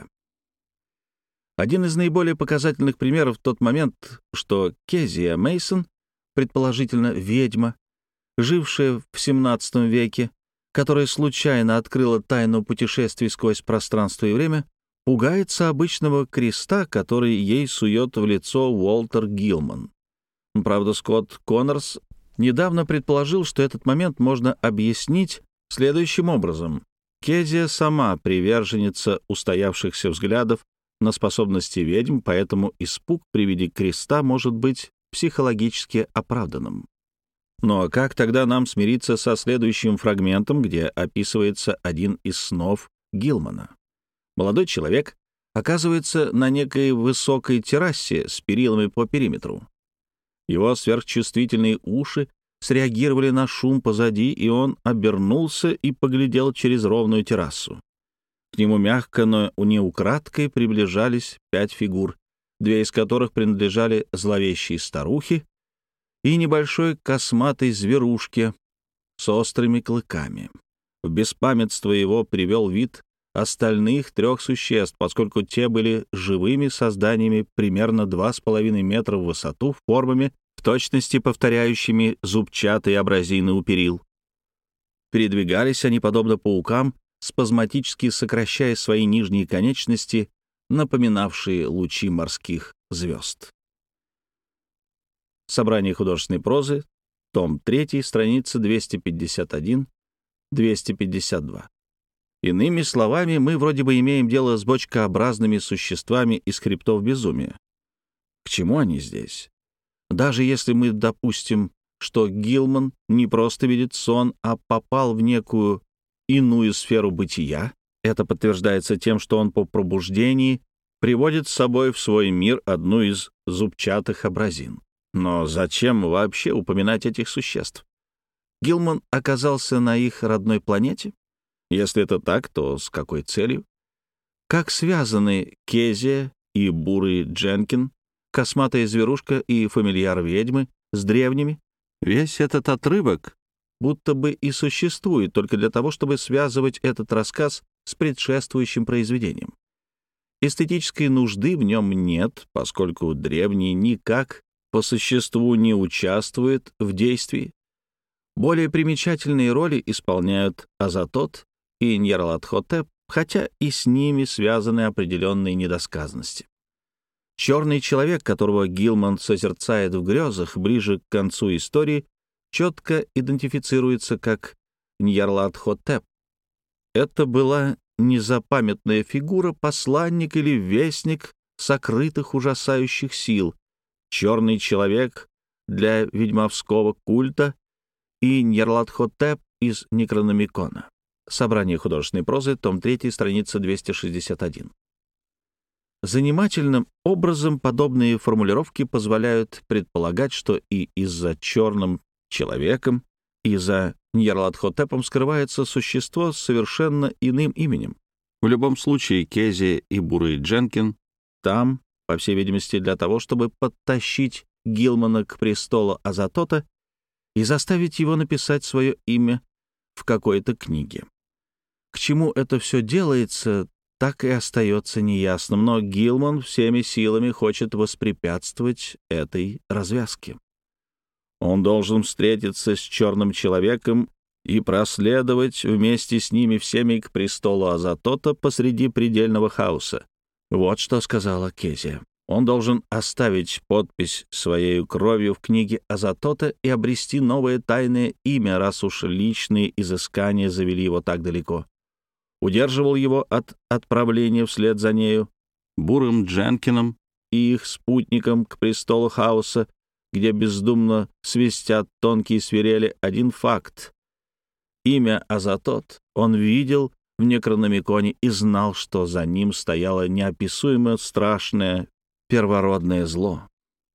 Один из наиболее показательных примеров — тот момент, что Кезия Мейсон, предположительно ведьма, жившая в семнадцатом веке, которая случайно открыла тайну путешествий сквозь пространство и время, пугается обычного креста, который ей сует в лицо Уолтер Гилман. Правда, Скотт Коннорс недавно предположил, что этот момент можно объяснить следующим образом. Кезия сама приверженница устоявшихся взглядов на способности ведьм, поэтому испуг при виде креста может быть психологически оправданным. Ну а как тогда нам смириться со следующим фрагментом, где описывается один из снов Гилмана? Молодой человек оказывается на некой высокой террасе с перилами по периметру. Его сверхчувствительные уши среагировали на шум позади, и он обернулся и поглядел через ровную террасу. К нему мягко, но не украдкой приближались пять фигур, две из которых принадлежали зловещей старухе и небольшой косматой зверушке с острыми клыками. В беспамятство его привел вид остальных трех существ, поскольку те были живыми созданиями примерно два с половиной метра в высоту, формами, в точности повторяющими зубчатые абразины у перил. Передвигались они, подобно паукам, спазматически сокращая свои нижние конечности, напоминавшие лучи морских звезд. Собрание художественной прозы, том три, страницы двести пятьдесят один — двести пятьдесят два. Иными словами, мы вроде бы имеем дело с бочкообразными существами из хребтов безумия. К чему они здесь? Даже если мы допустим, что Гилман не просто видит сон, а попал в некую иную сферу бытия, это подтверждается тем, что он по пробуждении приводит с собой в свой мир одну из зубчатых абразин. Но зачем вообще упоминать этих существ? Гилман оказался на их родной планете? Если это так, то с какой целью? Как связаны Кезия и бурый Дженкин, косматая зверушка и фамильяр ведьмы с древними? Весь этот отрывок будто бы и существует только для того, чтобы связывать этот рассказ с предшествующим произведением. Эстетической нужды в нем нет, поскольку древние никак по существу не участвуют в действии. Более примечательные роли исполняют Азатот и Ньярлатхотеп, хотя и с ними связаны определенные недосказанности. Черный человек, которого Гилман созерцает в грезах ближе к концу истории, четко идентифицируется как Ньярлатхотеп. Это была незапамятная фигура, посланник или вестник сокрытых ужасающих сил, черный человек для ведьмовского культа и Ньярлатхотеп из Некрономикона. Собрание художественной прозы, том три, страница двести шестьдесят один. Занимательным образом подобные формулировки позволяют предполагать, что и из-за черным человеком, и за Ньярлатхотепом скрывается существо с совершенно иным именем. В любом случае, Кезия и бурый Дженкин там, по всей видимости, для того, чтобы подтащить Гилмана к престолу Азатота и заставить его написать свое имя в какой-то книге. К чему это все делается, так и остается неясным, но Гилман всеми силами хочет воспрепятствовать этой развязке. Он должен встретиться с черным человеком и проследовать вместе с ними всеми к престолу Азатота посреди предельного хаоса. Вот что сказала Кезия. Он должен оставить подпись своей кровью в книге Азатота и обрести новое тайное имя, раз уж личные изыскания завели его так далеко. Удерживал его от отправления вслед за нею Бурым Дженкином и их спутником к престолу хаоса, где бездумно свистят тонкие свирели, один факт. Имя Азатот он видел в Некрономиконе и знал, что за ним стояло неописуемо страшное первородное зло.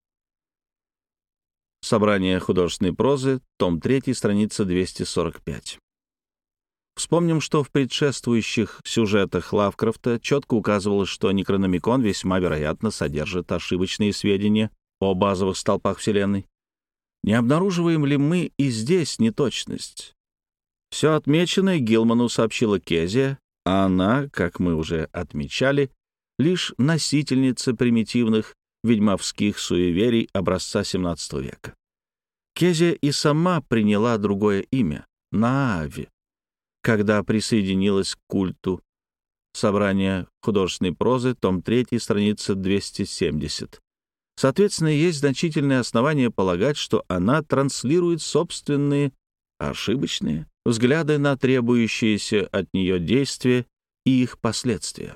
Собрание художественной прозы, том три, страница двести сорок пять. Вспомним, что в предшествующих сюжетах Лавкрафта четко указывалось, что Некрономикон весьма вероятно содержит ошибочные сведения о базовых столпах Вселенной. Не обнаруживаем ли мы и здесь неточность? Все отмеченное Гилману сообщила Кезия, а она, как мы уже отмечали, лишь носительница примитивных ведьмовских суеверий образца семнадцатого века. Кезия и сама приняла другое имя — Наави, когда присоединилась к культу. Собрание художественной прозы, том три, страница двести семьдесят. Соответственно, есть значительные основания полагать, что она транслирует собственные, ошибочные взгляды на требующиеся от нее действия и их последствия.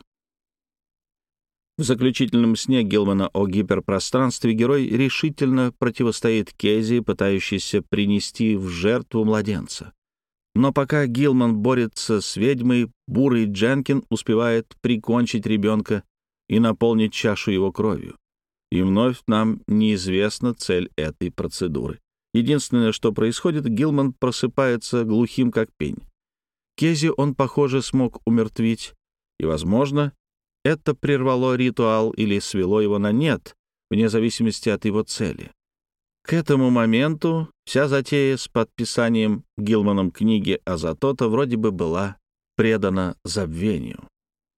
В заключительном сне Гилмана о гиперпространстве герой решительно противостоит Кезии, пытающейся принести в жертву младенца. Но пока Гилман борется с ведьмой, Бурый Дженкин успевает прикончить ребенка и наполнить чашу его кровью. И вновь нам неизвестна цель этой процедуры. Единственное, что происходит, Гилман просыпается глухим, как пень. Кези он, похоже, смог умертвить, и, возможно, это прервало ритуал или свело его на нет, вне зависимости от его цели. К этому моменту вся затея с подписанием Гилманом книги Азатота вроде бы была предана забвению.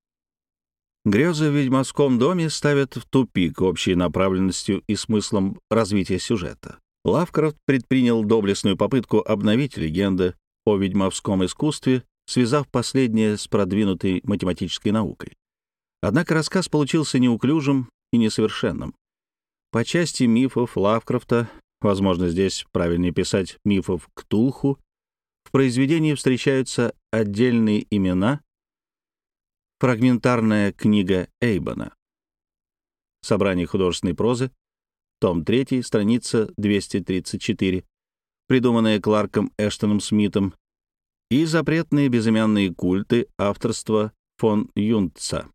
Грезы в ведьмовском доме ставят в тупик общей направленностью и смыслом развития сюжета. Лавкрафт предпринял доблестную попытку обновить легенды о ведьмовском искусстве, связав последнее с продвинутой математической наукой. Однако рассказ получился неуклюжим и несовершенным. По части мифов Лавкрафта, возможно, здесь правильнее писать мифов Ктулху, в произведении встречаются отдельные имена. Фрагментарная книга Эйбона. Собрание художественной прозы, том три, страница двести тридцать четыре, придуманная Кларком Эштоном Смитом, и запретные безымянные культы авторства фон Юнтца.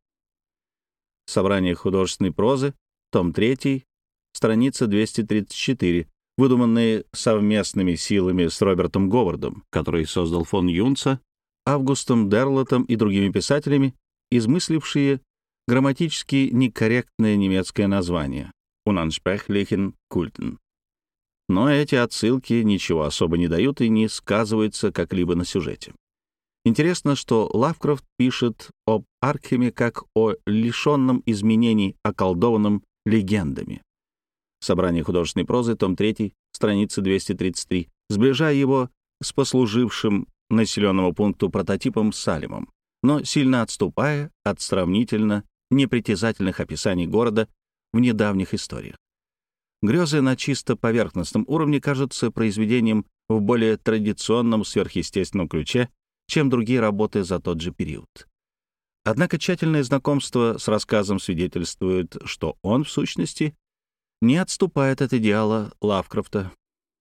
Собрание художественной прозы, том три, страница двести тридцать четыре, выдуманные совместными силами с Робертом Говардом, который создал фон Юнца, Августом Дерлотом и другими писателями, измыслившие грамматически некорректное немецкое название «Unansprechlichen Kulten». Но эти отсылки ничего особо не дают и не сказываются как-либо на сюжете. Интересно, что Лавкрафт пишет об Аркхеме как о лишенном изменений, околдованном легендами. Собрание художественной прозы, том три, страница двести тридцать три, сближая его с послужившим населенному пункту прототипом Салемом, но сильно отступая от сравнительно непритязательных описаний города в недавних историях. Грезы на чисто поверхностном уровне кажутся произведением в более традиционном сверхъестественном ключе, чем другие работы за тот же период. Однако тщательное знакомство с рассказом свидетельствует, что он, в сущности, не отступает от идеала Лавкрафта,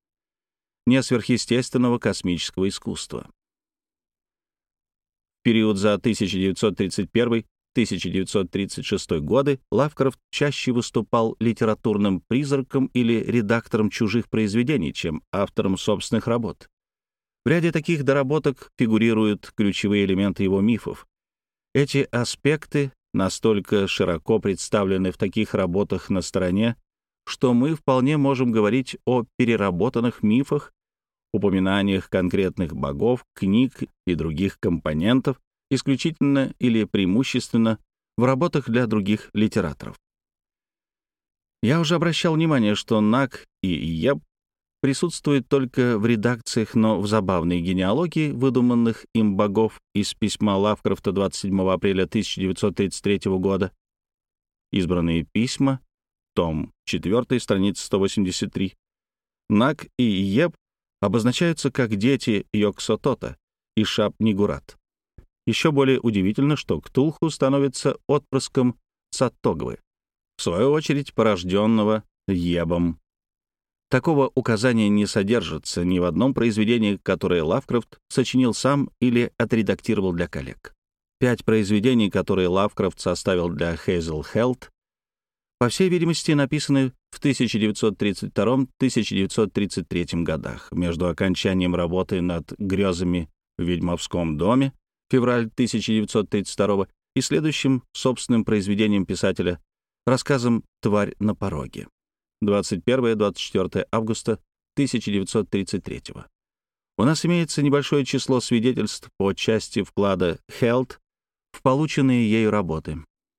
не сверхъестественного космического искусства. В период за тысяча девятьсот тридцать первый — тысяча девятьсот тридцать шестой годы Лавкрафт чаще выступал литературным призраком или редактором чужих произведений, чем автором собственных работ. В ряде таких доработок фигурируют ключевые элементы его мифов. Эти аспекты настолько широко представлены в таких работах на стороне, что мы вполне можем говорить о переработанных мифах, упоминаниях конкретных богов, книг и других компонентов, исключительно или преимущественно в работах для других литераторов. Я уже обращал внимание, что Наг и Еб присутствует только в редакциях, но в забавной генеалогии выдуманных им богов из письма Лавкрафта двадцать седьмого апреля тысяча девятьсот тридцать третьего года. Избранные письма, том четыре, страница сто восемьдесят три. Наг и Еб обозначаются как дети Йог-Сотота и Шап-Нигурат. Еще более удивительно, что Ктулху становится отпрыском Цаттогвы, в свою очередь порожденного Ебом. Такого указания не содержится ни в одном произведении, которое Лавкрафт сочинил сам или отредактировал для коллег. Пять произведений, которые Лавкрафт составил для Хейзел Хелт, по всей видимости, написаны в тысяча девятьсот тридцать втором — тысяча девятьсот тридцать третьем годах, между окончанием работы над «Грезами в ведьмовском доме» февраль тысяча девятьсот тридцать второго и следующим собственным произведением писателя, рассказом «Тварь на пороге» двадцать первое — двадцать четвёртое августа тысяча девятьсот тридцать третьего. У нас имеется небольшое число свидетельств по части вклада Хелт в полученные ею работы.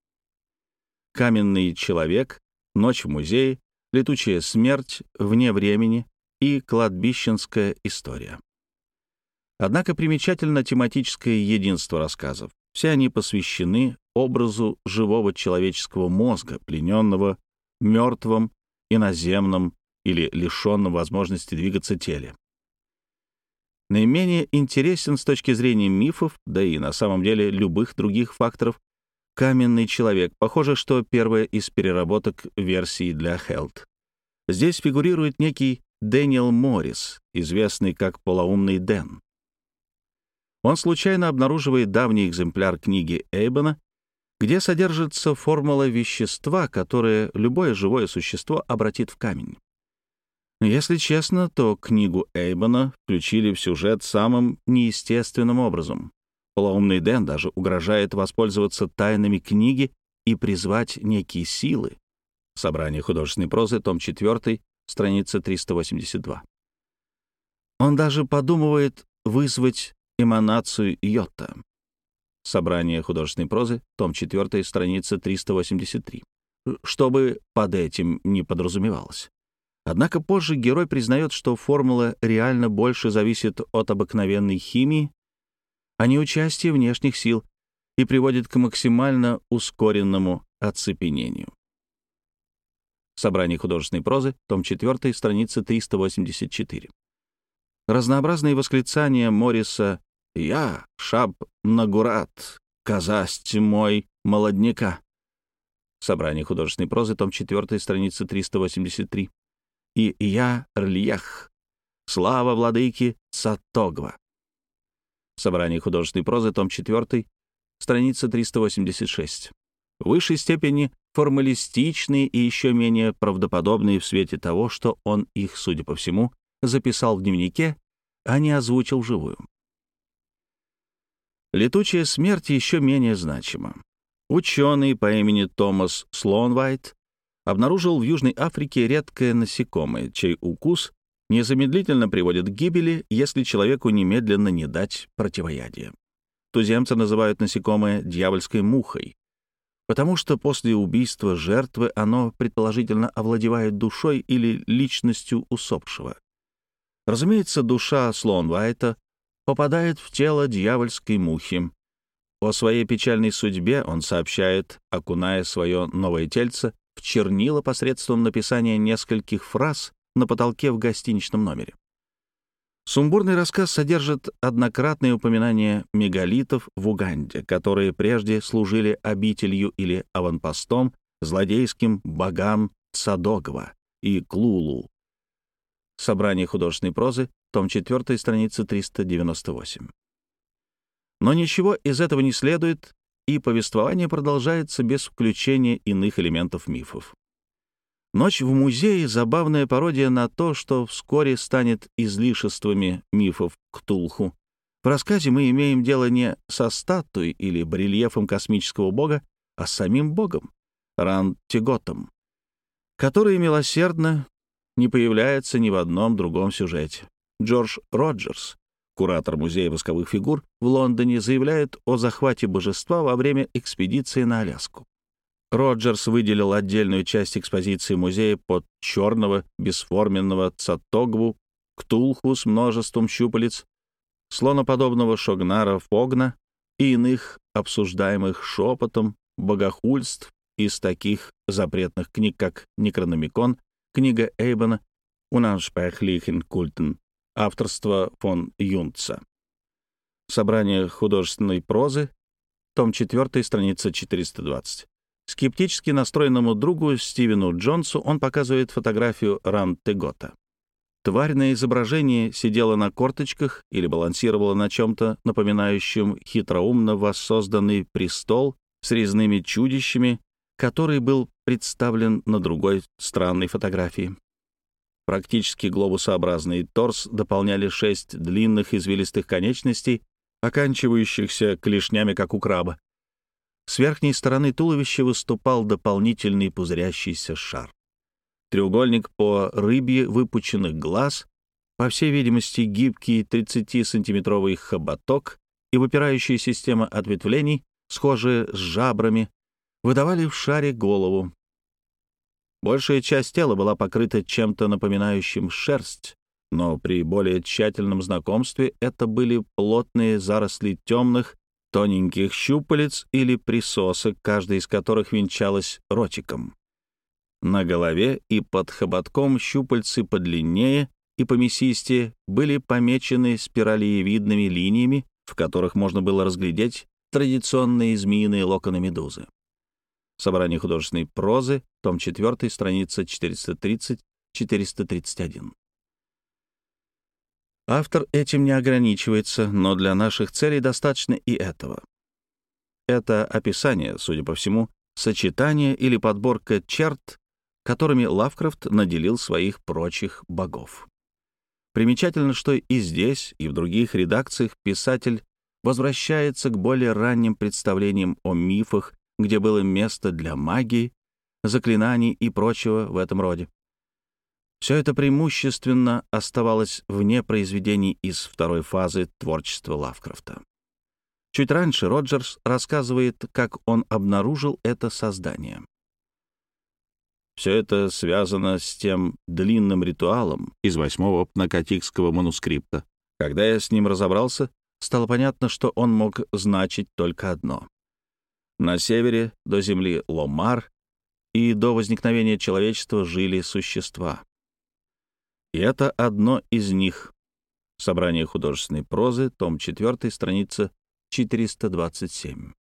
«Каменный человек», «Ночь в музее», «Летучая смерть», «Вне времени» и «Кладбищенская история». Однако примечательно тематическое единство рассказов. Все они посвящены образу живого человеческого мозга, плененного мертвым, иноземном или лишенном возможности двигаться теле. Наименее интересен с точки зрения мифов, да и на самом деле любых других факторов, «Каменный человек». Похоже, что первая из переработок версии для Хелт. Здесь фигурирует некий Дэниел Моррис, известный как полоумный Дэн. Он случайно обнаруживает давний экземпляр книги Эйбона, где содержится формула вещества, которое любое живое существо обратит в камень. Если честно, то книгу Эйбона включили в сюжет самым неестественным образом. Полоумный Дэн даже угрожает воспользоваться тайнами книги и призвать некие силы. Собрание художественной прозы, том четыре, страница триста восемьдесят два. Он даже подумывает вызвать эманацию йота. Собрание художественной прозы, том четыре, страница триста восемьдесят три. Чтобы под этим не подразумевалось. Однако позже герой признает, что формула реально больше зависит от обыкновенной химии, а не участия внешних сил, и приводит к максимально ускоренному оцепенению. Собрание художественной прозы, том четыре, страница триста восемьдесят четыре. Разнообразные восклицания Морриса «Я, Шап-Нигурат, казасть мой молодняка». Собрание художественной прозы, том четыре, страница триста восемьдесят три. И «Я, Рльях, слава владыки Цаттогва». Собрание художественной прозы, том четыре, страница триста восемьдесят шесть. В высшей степени формалистичные и еще менее правдоподобные в свете того, что он их, судя по всему, записал в дневнике, а не озвучил вживую. «Летучая смерть» еще менее значима. Ученый по имени Томас Слоунвайт обнаружил в Южной Африке редкое насекомое, чей укус незамедлительно приводит к гибели, если человеку немедленно не дать противоядие. Туземцы называют насекомое дьявольской мухой, потому что после убийства жертвы оно, предположительно, овладевает душой или личностью усопшего. Разумеется, душа Слоунвайта попадает в тело дьявольской мухи. О своей печальной судьбе он сообщает, окуная свое новое тельце в чернила посредством написания нескольких фраз на потолке в гостиничном номере. Сумбурный рассказ содержит однократные упоминания мегалитов в Уганде, которые прежде служили обителью или аванпостом злодейским богам Цадогва и Клулу. Собрание художественной прозы, том четыре, страница триста девяносто восемь. Но ничего из этого не следует, и повествование продолжается без включения иных элементов мифов. «Ночь в музее» — забавная пародия на то, что вскоре станет излишествами мифов Ктулху. В рассказе мы имеем дело не со статуей или барельефом космического бога, а с самим богом, Ран-Тиготом, который милосердно не появляется ни в одном другом сюжете. Джордж Роджерс, куратор музея восковых фигур в Лондоне, заявляет о захвате божества во время экспедиции на Аляску. Роджерс выделил отдельную часть экспозиции музея под черного бесформенного цатогву ктулху с множеством щупалец, слоноподобного шогнара Фогна и иных обсуждаемых шепотом богохульств из таких запретных книг, как «Некрономикон», книга Эйбона «Unaussprechlichen Kulten», авторство фон Юнца. Собрание художественной прозы, том четыре, страница четыреста двадцать. Скептически настроенному другу Стивену Джонсу он показывает фотографию Ран-Тегота. Тварь на изображении сидела на корточках или балансировала на чем-то, напоминающем хитроумно воссозданный престол с резными чудищами, который был представлен на другой странной фотографии. Практически глобусообразный торс дополняли шесть длинных извилистых конечностей, оканчивающихся клешнями, как у краба. С верхней стороны туловища выступал дополнительный пузырящийся шар. Треугольник по рыбье выпученных глаз, по всей видимости, гибкий тридцатисантиметровый хоботок и выпирающая система ответвлений, схожие с жабрами, выдавали в шаре голову. Большая часть тела была покрыта чем-то напоминающим шерсть, но при более тщательном знакомстве это были плотные заросли темных, тоненьких щупалец или присосок, каждая из которых венчалась ротиком. На голове и под хоботком щупальцы подлиннее и помесистее были помечены спиралеевидными линиями, в которых можно было разглядеть традиционные змеиные локоны медузы. Собрание художественной прозы, том четыре, страница четыреста тридцать — четыреста тридцать один. Автор этим не ограничивается, но для наших целей достаточно и этого. Это описание, судя по всему, сочетание или подборка черт, которыми Лавкрафт наделил своих прочих богов. Примечательно, что и здесь, и в других редакциях писатель возвращается к более ранним представлениям о мифах, где было место для магии, заклинаний и прочего в этом роде. Все это преимущественно оставалось вне произведений из второй фазы творчества Лавкрафта. Чуть раньше Роджерс рассказывает, как он обнаружил это создание. Все это связано с тем длинным ритуалом из восьмого пнакотикского манускрипта. Когда я с ним разобрался, стало понятно, что он мог значить только одно. На севере, до земли Ломар, и до возникновения человечества жили существа. И это одно из них. Собрание художественной прозы, том четыре, страница четыреста двадцать семь.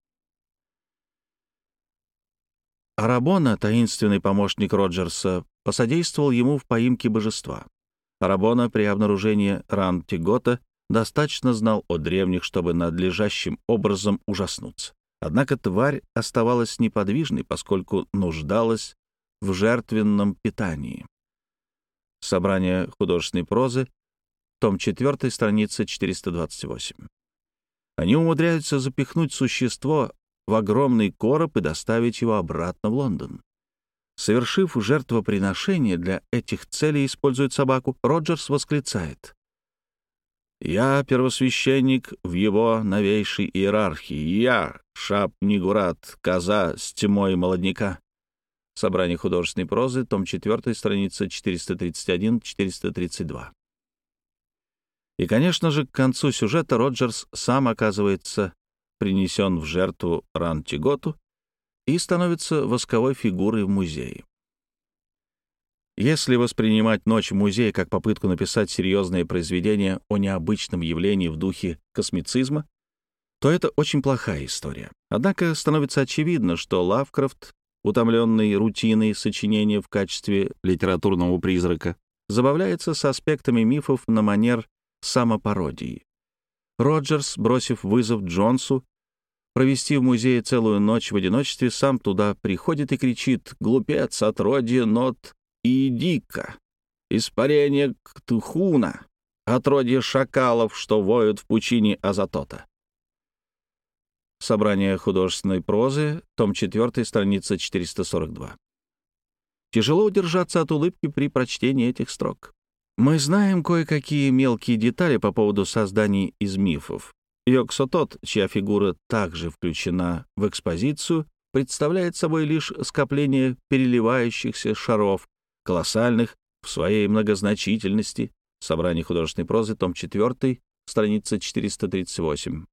Арабона, таинственный помощник Роджерса, посодействовал ему в поимке божества. Арабона при обнаружении Ран-Тегота достаточно знал о древних, чтобы надлежащим образом ужаснуться. Однако тварь оставалась неподвижной, поскольку нуждалась в жертвенном питании. Собрание художественной прозы, том четыре, страница четыреста двадцать восемь. Они умудряются запихнуть существо в огромный короб и доставить его обратно в Лондон. Совершив жертвоприношение, для этих целей используют собаку, Роджерс восклицает: «Я первосвященник в его новейшей иерархии. Я, Шап-Нигурат, коза с тьмой молодняка». Собрание художественной прозы, том четыре, страница четыреста тридцать один — четыреста тридцать два. И, конечно же, к концу сюжета Роджерс сам оказывается принесен в жертву Ран-Теготу и становится восковой фигурой в музее. Если воспринимать «Ночь в музее» как попытку написать серьезное произведение о необычном явлении в духе космицизма, то это очень плохая история. Однако становится очевидно, что Лавкрафт, утомленный рутиной сочинения в качестве литературного призрака, забавляется с аспектами мифов на манер самопародии. Роджерс, бросив вызов Джонсу провести в музее целую ночь в одиночестве, сам туда приходит и кричит: «Глупец, отродье нот и дика, испарение Ктхуна, отродье шакалов, что воют в пучине Азатота». Собрание художественной прозы, том четыре, страница четыреста сорок два. Тяжело удержаться от улыбки при прочтении этих строк. Мы знаем кое-какие мелкие детали по поводу созданий из мифов. Йог-Сотот, чья фигура также включена в экспозицию, представляет собой лишь скопление переливающихся шаров, колоссальных в своей многозначительности. Собрание художественной прозы, том четыре, страница четыреста тридцать восемь.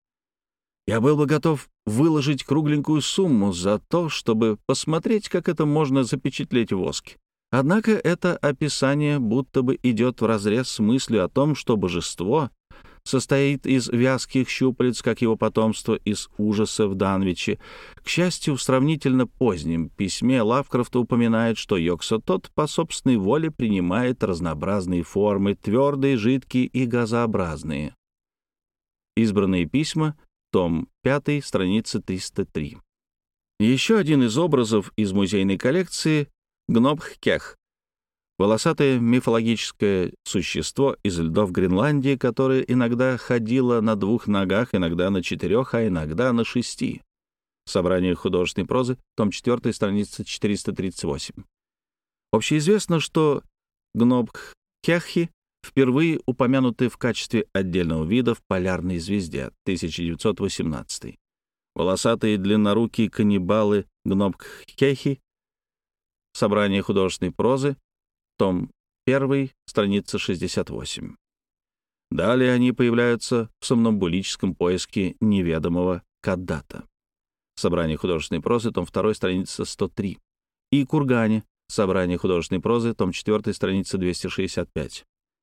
Я был бы готов выложить кругленькую сумму за то, чтобы посмотреть, как это можно запечатлеть в воске. Однако это описание будто бы идет вразрез с мыслью о том, что божество состоит из вязких щупалец, как его потомство из ужаса в Данвиче. К счастью, в сравнительно позднем письме Лавкрафта упоминает, что Йог-Сотот по собственной воле принимает разнообразные формы, твердые, жидкие и газообразные. Избранные письма, том пять, страница триста три. Еще один из образов из музейной коллекции — Гнобх-Кех, волосатое мифологическое существо из льдов Гренландии, которое иногда ходило на двух ногах, иногда на четырех, а иногда на шести. Собрание художественной прозы, том четыре, страница четыреста тридцать восемь. Общеизвестно, что Гнобх-Кехи впервые упомянуты в качестве отдельного вида в «Полярной звезде» тысяча девятьсот восемнадцатый. Волосатые длиннорукие каннибалы Гнобх-Кехи, собрание художественной прозы, том один, страница шестьдесят восемь. Далее они появляются в сомнамбулическом поиске неведомого Каддата. Собрание художественной прозы, том два, страница сто три. И Кургане, собрание художественной прозы, том четыре, страница двести шестьдесят пять.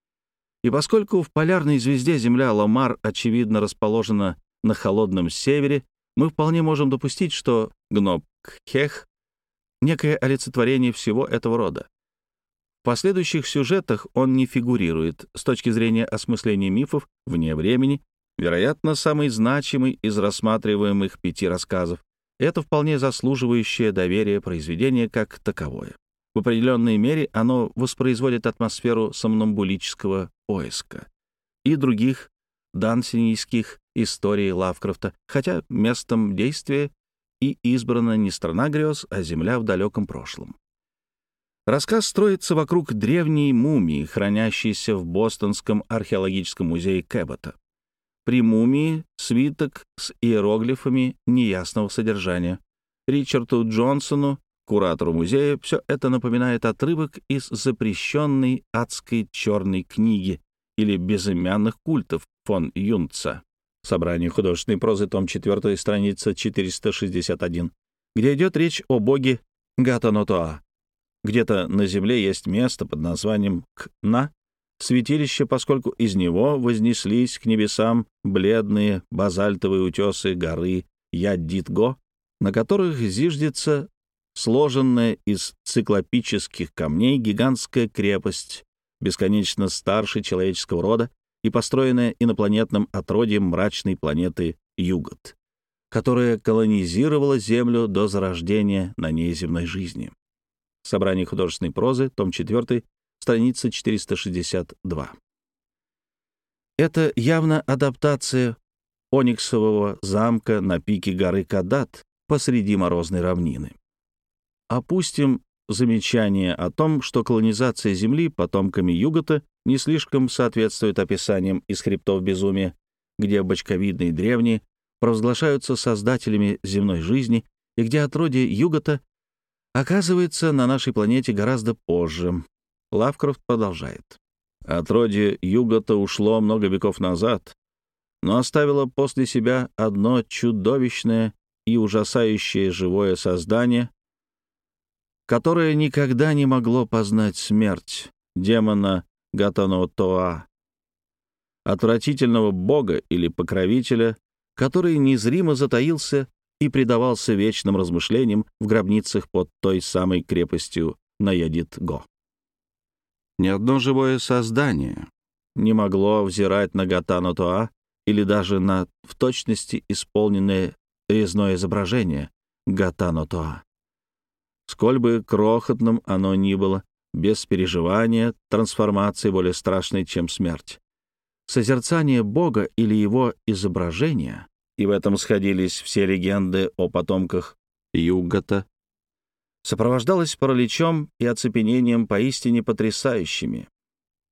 И поскольку в полярной звезде Земля Ламар, очевидно, расположена на холодном севере, мы вполне можем допустить, что Гнобх-Кех — некое олицетворение всего этого рода. В последующих сюжетах он не фигурирует. С точки зрения осмысления мифов вне времени, вероятно, самый значимый из рассматриваемых пяти рассказов. Это вполне заслуживающее доверия произведение как таковое. В определенной мере оно воспроизводит атмосферу сомнамбулического поиска и других дансинийских историй Лавкрафта, хотя местом действия и избрана не страна грез, а земля в далеком прошлом. Рассказ строится вокруг древней мумии, хранящейся в Бостонском археологическом музее Кэббота. При мумии свиток с иероглифами неясного содержания. Ричарду Джонсону, куратору музея, все это напоминает отрывок из запрещенной адской черной книги или безымянных культов фон Юнца. Собрание художественной прозы, том четыре, страница четыреста шестьдесят один, где идет речь о боге Гатанотоа. Где-то на земле есть место под названием Кна, святилище, поскольку из него вознеслись к небесам бледные базальтовые утесы горы Яддитго, на которых зиждется сложенная из циклопических камней гигантская крепость, бесконечно старше человеческого рода и построенная инопланетным отродьем мрачной планеты Югот, которая колонизировала Землю до зарождения на ней земной жизни. Собрание художественной прозы, том четыре, страница четыреста шестьдесят два. Это явно адаптация ониксового замка на пике горы Кадат посреди морозной равнины. Опустим замечание о том, что колонизация Земли потомками Югота не слишком соответствует описаниям из хребтов безумия, где бочковидные древние провозглашаются создателями земной жизни и где отродье Югота оказывается на нашей планете гораздо позже. Лавкрафт продолжает. Отродье Югота ушло много веков назад, но оставило после себя одно чудовищное и ужасающее живое создание, которое никогда не могло познать смерть, демона Гатанотоа, отвратительного бога или покровителя, который незримо затаился и предавался вечным размышлениям в гробницах под той самой крепостью Наядит-Го. Ни одно живое создание не могло взирать на Гатанотоа или даже на в точности исполненное резное изображение Гатанотоа. Сколь бы крохотным оно ни было, без переживания трансформации более страшной, чем смерть. Созерцание Бога или его изображения, и в этом сходились все легенды о потомках Югота, сопровождалось параличом и оцепенением поистине потрясающими.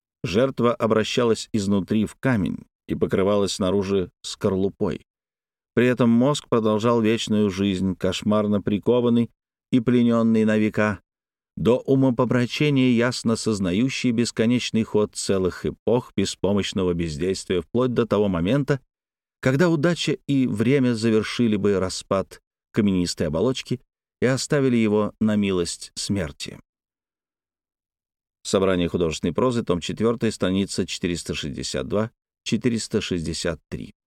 Жертва обращалась изнутри в камень и покрывалась снаружи скорлупой. При этом мозг продолжал вечную жизнь, кошмарно прикованный и плененный на века, до умопомрачения ясно сознающий бесконечный ход целых эпох беспомощного бездействия вплоть до того момента, когда удача и время завершили бы распад каменистой оболочки и оставили его на милость смерти. Собрание художественной прозы, том четыре, страница четыреста шестьдесят два — четыреста шестьдесят три.